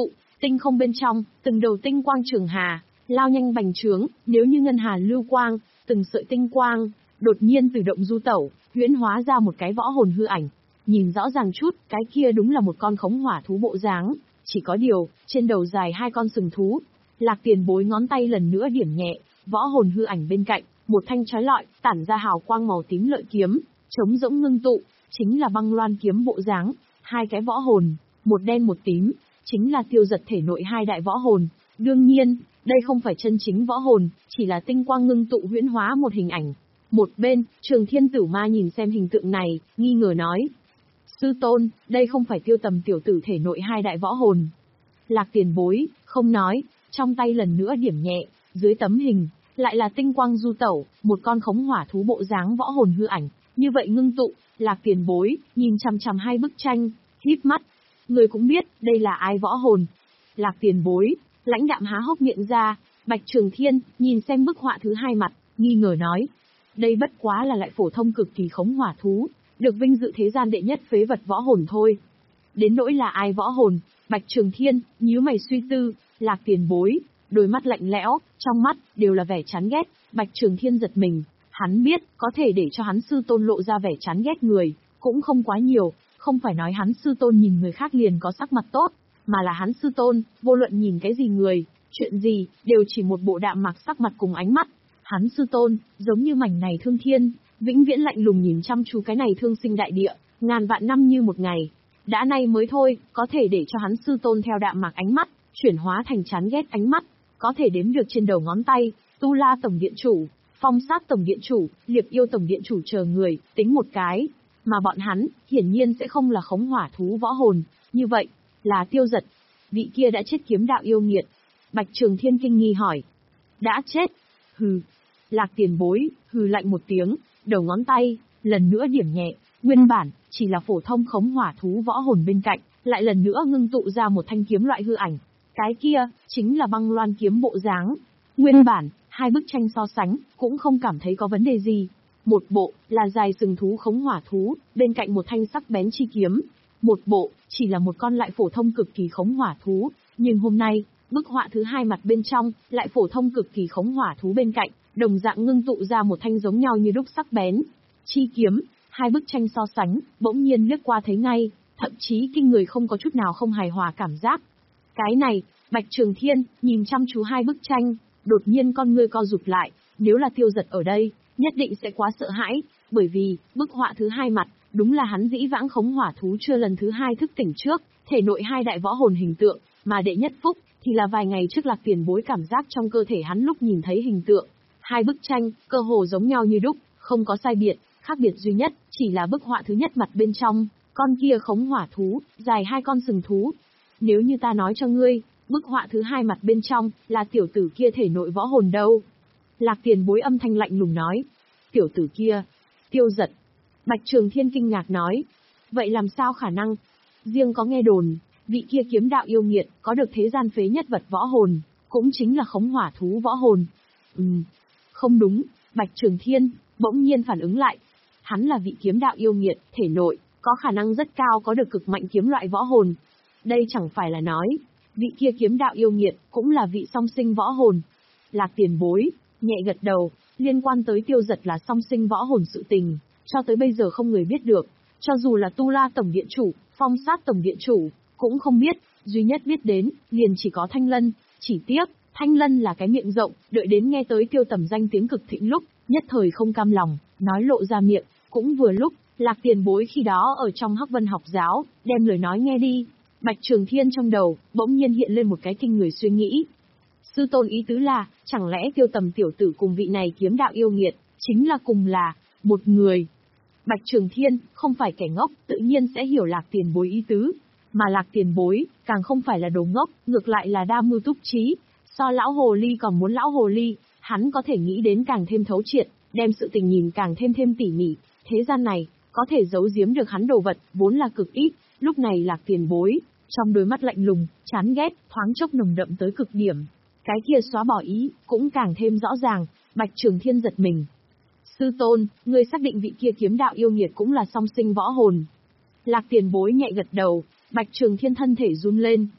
Tinh không bên trong, từng đầu tinh quang trường hà, lao nhanh bành trướng, nếu như ngân hà lưu quang, từng sợi tinh quang, đột nhiên từ động du tẩu, huyễn hóa ra một cái võ hồn hư ảnh. Nhìn rõ ràng chút, cái kia đúng là một con khống hỏa thú bộ dáng, chỉ có điều, trên đầu dài hai con sừng thú. Lạc Tiền Bối ngón tay lần nữa điểm nhẹ, võ hồn hư ảnh bên cạnh, một thanh chói lọi, tản ra hào quang màu tím lợi kiếm, trống rỗng ngưng tụ, chính là băng loan kiếm bộ dáng, hai cái võ hồn, một đen một tím, chính là tiêu giật thể nội hai đại võ hồn. Đương nhiên, đây không phải chân chính võ hồn, chỉ là tinh quang ngưng tụ huyễn hóa một hình ảnh. Một bên, Trường Thiên Tử Ma nhìn xem hình tượng này, nghi ngờ nói. Sư tôn, đây không phải Tiêu Tầm tiểu tử thể nội hai đại võ hồn. Lạc Tiền Bối, không nói, trong tay lần nữa điểm nhẹ, dưới tấm hình, lại là tinh quang du tẩu, một con khống hỏa thú bộ dáng võ hồn hư ảnh, như vậy ngưng tụ. Lạc Tiền Bối, nhìn chằm chằm hai bức tranh, híp mắt. Người cũng biết, đây là ai võ hồn. Lạc Tiền Bối, lãnh đạm há hốc miệng ra, Bạch Trường Thiên, nhìn xem bức họa thứ hai mặt, nghi ngờ nói. Đây bất quá là lại phổ thông cực kỳ khống hỏa thú, được vinh dự thế gian đệ nhất phế vật võ hồn thôi. Đến nỗi là ai võ hồn, Bạch Trường Thiên, nhíu mày suy tư, Lạc Tiền Bối, đôi mắt lạnh lẽo, trong mắt, đều là vẻ chán ghét. Bạch Trường Thiên giật mình, hắn biết, có thể để cho hắn sư tôn lộ ra vẻ chán ghét người, cũng không quá nhiều, không phải nói hắn sư tôn nhìn người khác liền có sắc mặt tốt, mà là hắn sư tôn, vô luận nhìn cái gì người, chuyện gì, đều chỉ một bộ đạm mạc sắc mặt cùng ánh mắt. Hắn sư tôn, giống như mảnh này thương thiên, vĩnh viễn lạnh lùng nhìn chăm chú cái này thương sinh đại địa, ngàn vạn năm như một ngày. Đã nay mới thôi, có thể để cho hắn sư tôn theo đạm mạc ánh mắt, chuyển hóa thành chán ghét ánh mắt, có thể đếm được trên đầu ngón tay. Tu La Tổng Điện Chủ, Phong Sát Tổng Điện Chủ, Liệp Yêu Tổng Điện Chủ chờ người, tính một cái, mà bọn hắn, hiển nhiên sẽ không là khống hỏa thú võ hồn, như vậy, là Tiêu Giật. Vị kia đã chết kiếm đạo yêu nghiệt. Bạch Trường Thiên kinh nghi hỏi. Đã chết? Hừ. Lạc Tiền Bối, hừ lạnh một tiếng, đầu ngón tay, lần nữa điểm nhẹ, nguyên bản, chỉ là phổ thông khống hỏa thú võ hồn bên cạnh, lại lần nữa ngưng tụ ra một thanh kiếm loại hư ảnh. Cái kia, chính là băng loan kiếm bộ dáng. Nguyên bản, hai bức tranh so sánh, cũng không cảm thấy có vấn đề gì. Một bộ, là dài sừng thú khống hỏa thú, bên cạnh một thanh sắc bén chi kiếm. Một bộ, chỉ là một con lại phổ thông cực kỳ khống hỏa thú. Nhưng hôm nay, bức họa thứ hai mặt bên trong, lại phổ thông cực kỳ khống hỏa thú bên cạnh, đồng dạng ngưng tụ ra một thanh giống nhau như đúc sắc bén chi kiếm. Hai bức tranh so sánh, bỗng nhiên liếc qua thấy ngay, thậm chí kinh người không có chút nào không hài hòa cảm giác. Cái này, Bạch Trường Thiên, nhìn chăm chú hai bức tranh, đột nhiên con ngươi co rụt lại, nếu là Tiêu Giật ở đây, nhất định sẽ quá sợ hãi, bởi vì, bức họa thứ hai mặt, đúng là hắn dĩ vãng khống hỏa thú chưa lần thứ hai thức tỉnh trước, thể nội hai đại võ hồn hình tượng, mà đệ nhất phúc, thì là vài ngày trước Lạc Tiền Bối cảm giác trong cơ thể hắn lúc nhìn thấy hình tượng. Hai bức tranh, cơ hồ giống nhau như đúc, không có sai biệt, khác biệt duy nhất, chỉ là bức họa thứ nhất mặt bên trong, con kia khống hỏa thú, dài hai con sừng thú. Nếu như ta nói cho ngươi, bức họa thứ hai mặt bên trong, là tiểu tử kia thể nội võ hồn đâu? Lạc Tiền Bối âm thanh lạnh lùng nói. Tiểu tử kia, Tiêu Giật. Bạch Trường Thiên kinh ngạc nói. Vậy làm sao khả năng? Riêng có nghe đồn, vị kia kiếm đạo yêu nghiệt, có được thế gian phế nhất vật võ hồn, cũng chính là khống hỏa thú võ hồn. Ừm, không đúng, Bạch Trường Thiên, bỗng nhiên phản ứng lại. Hắn là vị kiếm đạo yêu nghiệt, thể nội, có khả năng rất cao có được cực mạnh kiếm loại võ hồn. Đây chẳng phải là nói, vị kia kiếm đạo yêu nghiệt, cũng là vị song sinh võ hồn. Lạc Tiền Bối, nhẹ gật đầu, liên quan tới Tiêu Giật là song sinh võ hồn sự tình, cho tới bây giờ không người biết được, cho dù là Tu La Tổng Điện Chủ, Phong Sát Tổng Điện Chủ, cũng không biết, duy nhất biết đến, liền chỉ có Thanh Lân, chỉ tiếc, Thanh Lân là cái miệng rộng, đợi đến nghe tới Tiêu Tầm danh tiếng cực thịnh lúc, nhất thời không cam lòng, nói lộ ra miệng, cũng vừa lúc, Lạc Tiền Bối khi đó ở trong Hắc Vân học giáo, đem lời nói nghe đi. Bạch Trường Thiên trong đầu, bỗng nhiên hiện lên một cái kinh người suy nghĩ. Sư tôn ý tứ là, chẳng lẽ Tiêu Tầm tiểu tử cùng vị này kiếm đạo yêu nghiệt, chính là cùng là, một người. Bạch Trường Thiên, không phải kẻ ngốc, tự nhiên sẽ hiểu Lạc Tiền Bối ý tứ. Mà Lạc Tiền Bối, càng không phải là đồ ngốc, ngược lại là đa mưu túc trí. So lão hồ ly còn muốn lão hồ ly, hắn có thể nghĩ đến càng thêm thấu triệt, đem sự tình nhìn càng thêm thêm tỉ mỉ. Thế gian này, có thể giấu giếm được hắn đồ vật, vốn là cực ít. Lúc này Lạc Tiền Bối, trong đôi mắt lạnh lùng, chán ghét, thoáng chốc nồng đậm tới cực điểm. Cái kia xóa bỏ ý, cũng càng thêm rõ ràng. Bạch Trường Thiên giật mình. Sư tôn, ngươi xác định vị kia kiếm đạo yêu nghiệt cũng là song sinh võ hồn. Lạc Tiền Bối nhẹ gật đầu, Bạch Trường Thiên thân thể run lên.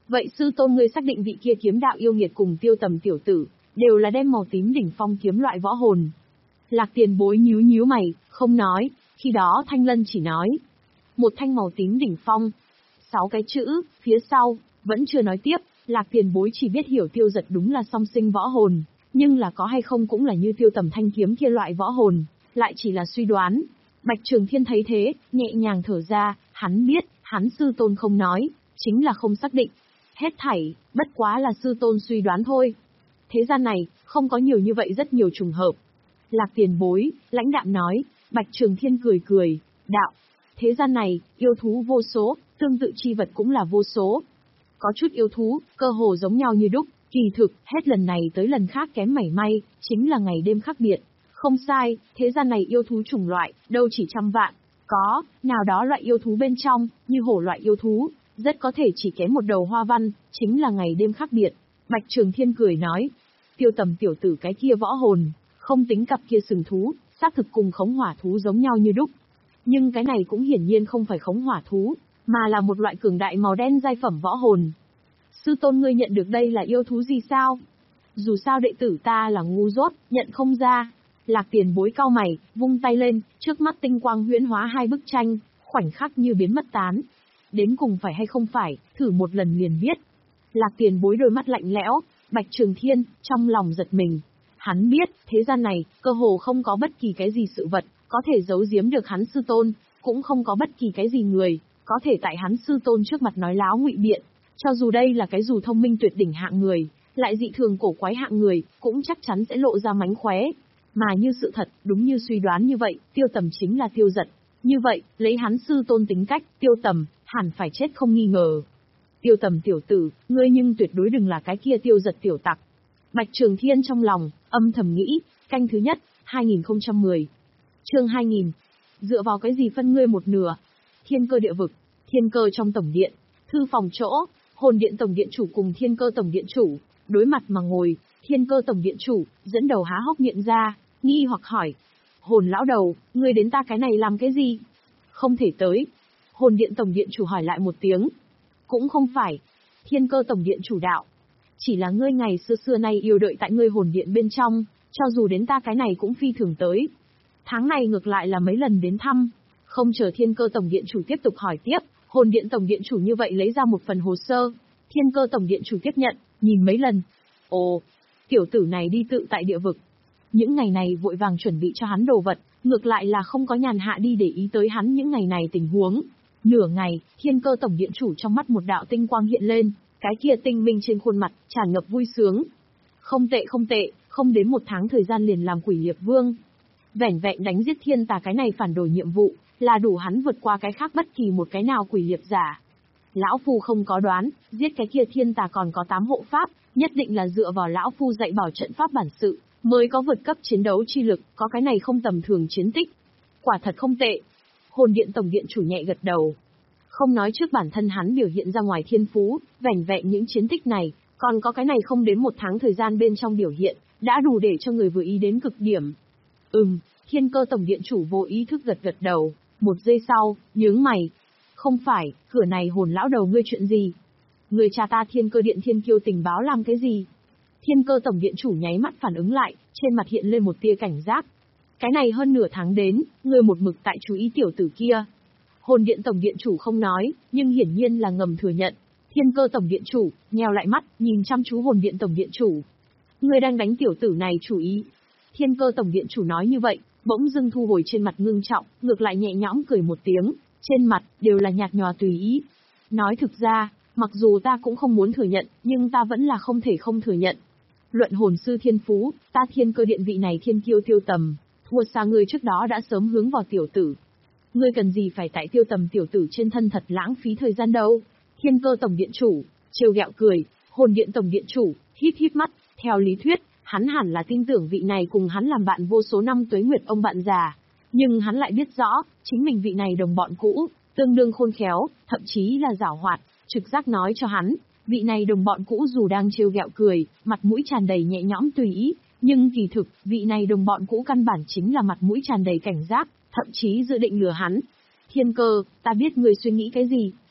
Vậy sư tôn ngươi xác định vị kia kiếm đạo yêu nghiệt cùng Tiêu Tầm tiểu tử, đều là đem màu tím đỉnh phong kiếm loại võ hồn. Lạc Tiền Bối nhíu nhíu mày, không nói, khi đó Thanh Lân chỉ nói. Một thanh màu tím đỉnh phong. Sáu cái chữ, phía sau, vẫn chưa nói tiếp, Lạc Tiền Bối chỉ biết hiểu Tiêu Giật đúng là song sinh võ hồn, nhưng là có hay không cũng là như Tiêu Tầm thanh kiếm kia loại võ hồn, lại chỉ là suy đoán. Bạch Trường Thiên thấy thế, nhẹ nhàng thở ra, hắn biết, hắn sư tôn không nói, chính là không xác định. Hết thảy, bất quá là sư tôn suy đoán thôi. Thế gian này, không có nhiều như vậy rất nhiều trùng hợp. Lạc Tiền Bối, lãnh đạm nói. Bạch Trường Thiên cười cười, đạo. Thế gian này, yêu thú vô số, tương tự chi vật cũng là vô số. Có chút yêu thú, cơ hồ giống nhau như đúc, kỳ thực, hết lần này tới lần khác kém mảy may, chính là ngày đêm khác biệt. Không sai, thế gian này yêu thú chủng loại, đâu chỉ trăm vạn. Có, nào đó loại yêu thú bên trong, như hổ loại yêu thú, rất có thể chỉ kém một đầu hoa văn, chính là ngày đêm khác biệt. Bạch Trường Thiên cười nói, Tiêu Tầm tiểu tử cái kia võ hồn, không tính cặp kia sừng thú, xác thực cùng khống hỏa thú giống nhau như đúc. Nhưng cái này cũng hiển nhiên không phải khống hỏa thú, mà là một loại cường đại màu đen giai phẩm võ hồn. Sư tôn ngươi nhận được đây là yêu thú gì sao? Dù sao đệ tử ta là ngu dốt, nhận không ra. Lạc Tiền Bối cau mày, vung tay lên, trước mắt tinh quang huyễn hóa hai bức tranh, khoảnh khắc như biến mất tán. Đến cùng phải hay không phải, thử một lần liền biết. Lạc Tiền Bối đôi mắt lạnh lẽo, Bạch Trường Thiên, trong lòng giật mình. Hắn biết, thế gian này, cơ hồ không có bất kỳ cái gì sự vật, có thể giấu giếm được hắn sư tôn, cũng không có bất kỳ cái gì người, có thể tại hắn sư tôn trước mặt nói láo ngụy biện. Cho dù đây là cái dù thông minh tuyệt đỉnh hạng người, lại dị thường cổ quái hạng người, cũng chắc chắn sẽ lộ ra mánh khóe. Mà như sự thật, đúng như suy đoán như vậy, Tiêu Tầm chính là Tiêu Giật. Như vậy, lấy hắn sư tôn tính cách, Tiêu Tầm, hẳn phải chết không nghi ngờ. Tiêu Tầm tiểu tử, ngươi nhưng tuyệt đối đừng là cái kia Tiêu Giật tiểu tặc. Bạch Trường Thiên trong lòng, âm thầm nghĩ, canh thứ nhất, hai nghìn không trăm mười. Chương hai nghìn. Dựa vào cái gì phân ngươi một nửa? Thiên Cơ địa vực, Thiên Cơ trong tổng điện, thư phòng chỗ, Hồn điện tổng điện chủ cùng Thiên Cơ tổng điện chủ, đối mặt mà ngồi, Thiên Cơ tổng điện chủ, dẫn đầu há hốc miệng ra, nghi hoặc hỏi. Hồn lão đầu, ngươi đến ta cái này làm cái gì? Không thể tới. Hồn điện tổng điện chủ hỏi lại một tiếng. Cũng không phải. Thiên Cơ tổng điện chủ đạo. Chỉ là ngươi ngày xưa xưa nay yêu đợi tại ngươi hồn điện bên trong, cho dù đến ta cái này cũng phi thường tới. Tháng này ngược lại là mấy lần đến thăm. Không chờ Thiên Cơ tổng điện chủ tiếp tục hỏi tiếp, Hồn điện tổng điện chủ như vậy lấy ra một phần hồ sơ. Thiên Cơ tổng điện chủ tiếp nhận, nhìn mấy lần. Ồ, tiểu tử này đi tự tại địa vực. Những ngày này vội vàng chuẩn bị cho hắn đồ vật, ngược lại là không có nhàn hạ đi để ý tới hắn những ngày này tình huống. Nửa ngày, Thiên Cơ tổng điện chủ trong mắt một đạo tinh quang hiện lên, cái kia tinh minh trên khuôn mặt, tràn ngập vui sướng. Không tệ không tệ, không đến một tháng thời gian liền làm quỷ liệp vương. Vẻn vẹn đánh giết thiên tà cái này phản đổi nhiệm vụ, là đủ hắn vượt qua cái khác bất kỳ một cái nào quỷ liệp giả. Lão Phu không có đoán, giết cái kia thiên tà còn có tám hộ pháp, nhất định là dựa vào Lão Phu dạy bảo trận pháp bản sự, mới có vượt cấp chiến đấu chi lực, có cái này không tầm thường chiến tích. Quả thật không tệ. Hồn điện tổng điện chủ nhẹ gật đầu. Không nói trước bản thân hắn biểu hiện ra ngoài thiên phú, vẻn vẹn những chiến tích này, còn có cái này không đến một tháng thời gian bên trong biểu hiện, đã đủ để cho người vừa ý đến cực điểm. Ừm, Thiên Cơ tổng điện chủ vô ý thức gật gật đầu, một giây sau, nhướng mày. Không phải, cửa này hồn lão đầu ngươi chuyện gì? Người cha ta Thiên Cơ điện thiên kiêu tình báo làm cái gì? Thiên Cơ tổng điện chủ nháy mắt phản ứng lại, trên mặt hiện lên một tia cảnh giác. Cái này hơn nửa tháng đến, ngươi một mực tại chú ý tiểu tử kia. Hồn điện tổng điện chủ không nói, nhưng hiển nhiên là ngầm thừa nhận. Thiên Cơ tổng điện chủ, nheo lại mắt, nhìn chăm chú hồn điện tổng điện chủ. Ngươi đang đánh tiểu tử này chủ ý. Thiên Cơ tổng điện chủ nói như vậy, bỗng dưng thu hồi trên mặt ngưng trọng, ngược lại nhẹ nhõm cười một tiếng, trên mặt đều là nhạt nhòa tùy ý. Nói thực ra, mặc dù ta cũng không muốn thừa nhận, nhưng ta vẫn là không thể không thừa nhận. Luận hồn sư thiên phú, ta Thiên Cơ điện vị này thiên kiêu Tiêu Tầm, thua xa ngươi trước đó đã sớm hướng vào tiểu tử. Ngươi cần gì phải tại Tiêu Tầm tiểu tử trên thân thật lãng phí thời gian đâu? Thiên Cơ tổng điện chủ, trêu ghẹo cười, Hồn điện tổng điện chủ, híp híp mắt, theo lý thuyết, hắn hẳn là tin tưởng vị này cùng hắn làm bạn vô số năm tuế nguyệt ông bạn già. Nhưng hắn lại biết rõ, chính mình vị này đồng bọn cũ, tương đương khôn khéo, thậm chí là giảo hoạt, trực giác nói cho hắn, vị này đồng bọn cũ dù đang trêu ghẹo cười, mặt mũi tràn đầy nhẹ nhõm tùy ý, nhưng kỳ thực, vị này đồng bọn cũ căn bản chính là mặt mũi tràn đầy cảnh giác, thậm chí dự định lừa hắn. Thiên Cơ, ta biết người suy nghĩ cái gì.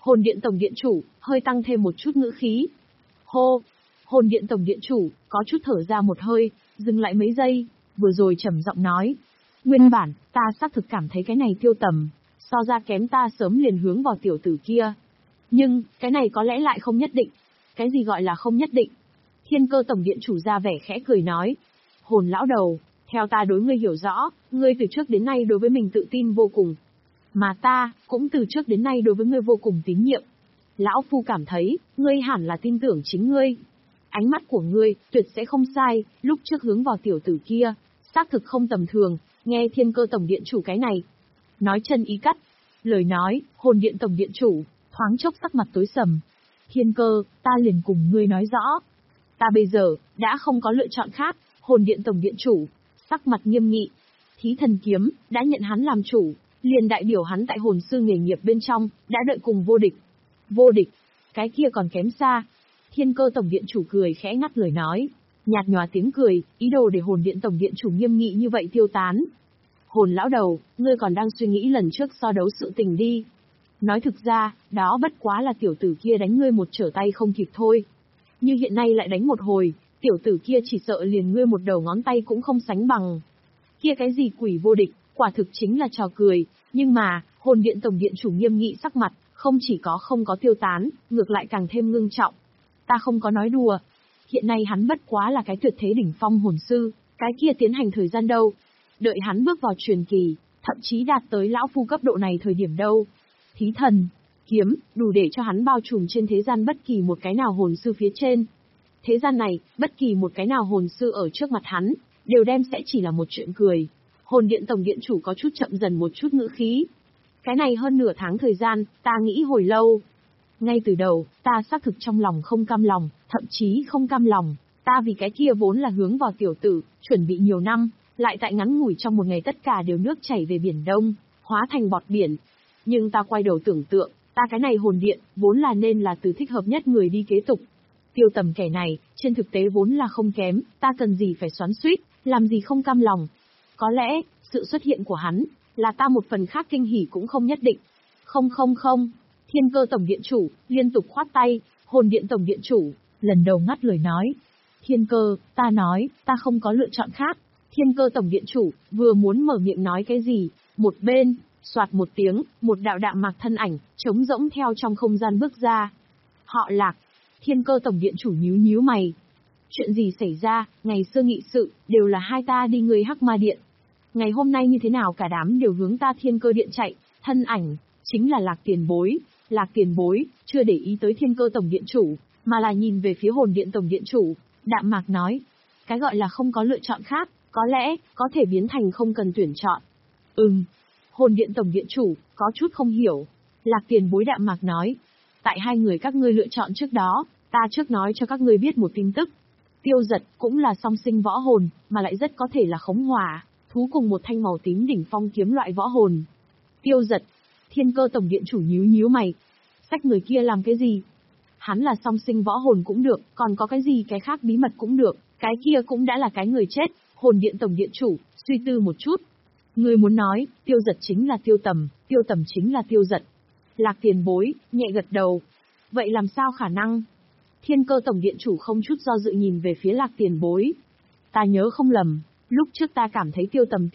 Hồn điện tổng điện chủ, hơi tăng thêm một chút ngữ khí. Hô! Hồn điện tổng điện chủ, có chút thở ra một hơi, dừng lại mấy giây, vừa rồi trầm giọng nói. Nguyên bản, ta xác thực cảm thấy cái này Tiêu Tầm, so ra kém ta sớm liền hướng vào tiểu tử kia. Nhưng, cái này có lẽ lại không nhất định. Cái gì gọi là không nhất định? Thiên Cơ tổng điện chủ ra vẻ khẽ cười nói. Hồn lão đầu, theo ta đối ngươi hiểu rõ, ngươi từ trước đến nay đối với mình tự tin vô cùng. Mà ta, cũng từ trước đến nay đối với ngươi vô cùng tín nhiệm. Lão Phu cảm thấy, ngươi hẳn là tin tưởng chính ngươi. Ánh mắt của ngươi, tuyệt sẽ không sai, lúc trước hướng vào tiểu tử kia, xác thực không tầm thường, nghe Thiên Cơ tổng điện chủ cái này. Nói chân ý cắt. Lời nói, hồn điện tổng điện chủ, thoáng chốc sắc mặt tối sầm. Thiên Cơ, ta liền cùng ngươi nói rõ. Ta bây giờ, đã không có lựa chọn khác, hồn điện tổng điện chủ, sắc mặt nghiêm nghị. Thí thần kiếm, đã nhận hắn làm chủ, liền đại biểu hắn tại hồn sư nghề nghiệp bên trong, đã đợi cùng vô địch. Vô địch, cái kia còn kém xa. Thiên Cơ tổng điện chủ cười khẽ ngắt lời nói. Nhạt nhòa tiếng cười, ý đồ để hồn điện tổng điện chủ nghiêm nghị như vậy tiêu tán. Hồn lão đầu, ngươi còn đang suy nghĩ lần trước so đấu sự tình đi. Nói thực ra, đó bất quá là tiểu tử kia đánh ngươi một trở tay không kịp thôi. Như hiện nay lại đánh một hồi, tiểu tử kia chỉ sợ liền ngươi một đầu ngón tay cũng không sánh bằng. Kia cái gì quỷ vô địch, quả thực chính là trò cười, nhưng mà, hồn điện tổng điện chủ nghiêm nghị sắc mặt, không chỉ có không có tiêu tán, ngược lại càng thêm ngưng trọng. Ta không có nói đùa. Hiện nay hắn bất quá là cái tuyệt thế đỉnh phong hồn sư, cái kia tiến hành thời gian đâu. Đợi hắn bước vào truyền kỳ, thậm chí đạt tới lão phu cấp độ này thời điểm đâu. Thí thần, kiếm, đủ để cho hắn bao trùm trên thế gian bất kỳ một cái nào hồn sư phía trên. Thế gian này, bất kỳ một cái nào hồn sư ở trước mặt hắn, đều đem sẽ chỉ là một chuyện cười. Hồn điện tổng điện chủ có chút chậm dần một chút ngữ khí. Cái này hơn nửa tháng thời gian, ta nghĩ hồi lâu. Ngay từ đầu, ta xác thực trong lòng không cam lòng, thậm chí không cam lòng. Ta vì cái kia vốn là hướng vào tiểu tử, chuẩn bị nhiều năm, lại tại ngắn ngủi trong một ngày tất cả đều nước chảy về biển Đông, hóa thành bọt biển. Nhưng ta quay đầu tưởng tượng, ta cái này hồn điện, vốn là nên là từ thích hợp nhất người đi kế tục. Tiêu Tầm kẻ này, trên thực tế vốn là không kém, ta cần gì phải xoắn xuýt, làm gì không cam lòng. Có lẽ, sự xuất hiện của hắn, là ta một phần khác kinh hỉ cũng không nhất định. Không không không, Thiên Cơ tổng điện chủ, liên tục khoát tay, hồn điện tổng điện chủ, lần đầu ngắt lời nói. Thiên Cơ, ta nói, ta không có lựa chọn khác. Thiên Cơ tổng điện chủ, vừa muốn mở miệng nói cái gì, một bên, soạt một tiếng, một đạo đạm mạc thân ảnh, trống rỗng theo trong không gian bước ra. Họ Lạc. Thiên Cơ tổng điện chủ nhíu nhíu mày. Chuyện gì xảy ra, ngày xưa nghị sự, đều là hai ta đi người Hắc Ma Điện. Ngày hôm nay như thế nào cả đám đều hướng ta Thiên Cơ Điện chạy, thân ảnh, chính là Lạc Tiền Bối. Lạc Tiền Bối, chưa để ý tới Thiên Cơ tổng điện chủ, mà là nhìn về phía hồn điện tổng điện chủ, đạm mạc nói. Cái gọi là không có lựa chọn khác, có lẽ, có thể biến thành không cần tuyển chọn. Ừm. Hồn điện tổng điện chủ, có chút không hiểu. Lạc Tiền Bối đạm mạc nói. Tại hai người các ngươi lựa chọn trước đó, ta trước nói cho các ngươi biết một tin tức. Tiêu Giật, cũng là song sinh võ hồn, mà lại rất có thể là khống hỏa, thú cùng một thanh màu tím đỉnh phong kiếm loại võ hồn. Tiêu Giật. Thiên Cơ tổng điện chủ nhíu nhíu mày. Sách người kia làm cái gì? Hắn là song sinh võ hồn cũng được, còn có cái gì cái khác bí mật cũng được, cái kia cũng đã là cái người chết. Hồn điện tổng điện chủ, suy tư một chút. Người muốn nói, Tiêu Giật chính là Tiêu Tầm, Tiêu Tầm chính là Tiêu Giật. Lạc Tiền Bối, nhẹ gật đầu. Vậy làm sao khả năng? Thiên Cơ tổng điện chủ không chút do dự nhìn về phía Lạc Tiền Bối. Ta nhớ không lầm, lúc trước ta cảm thấy Tiêu Tầm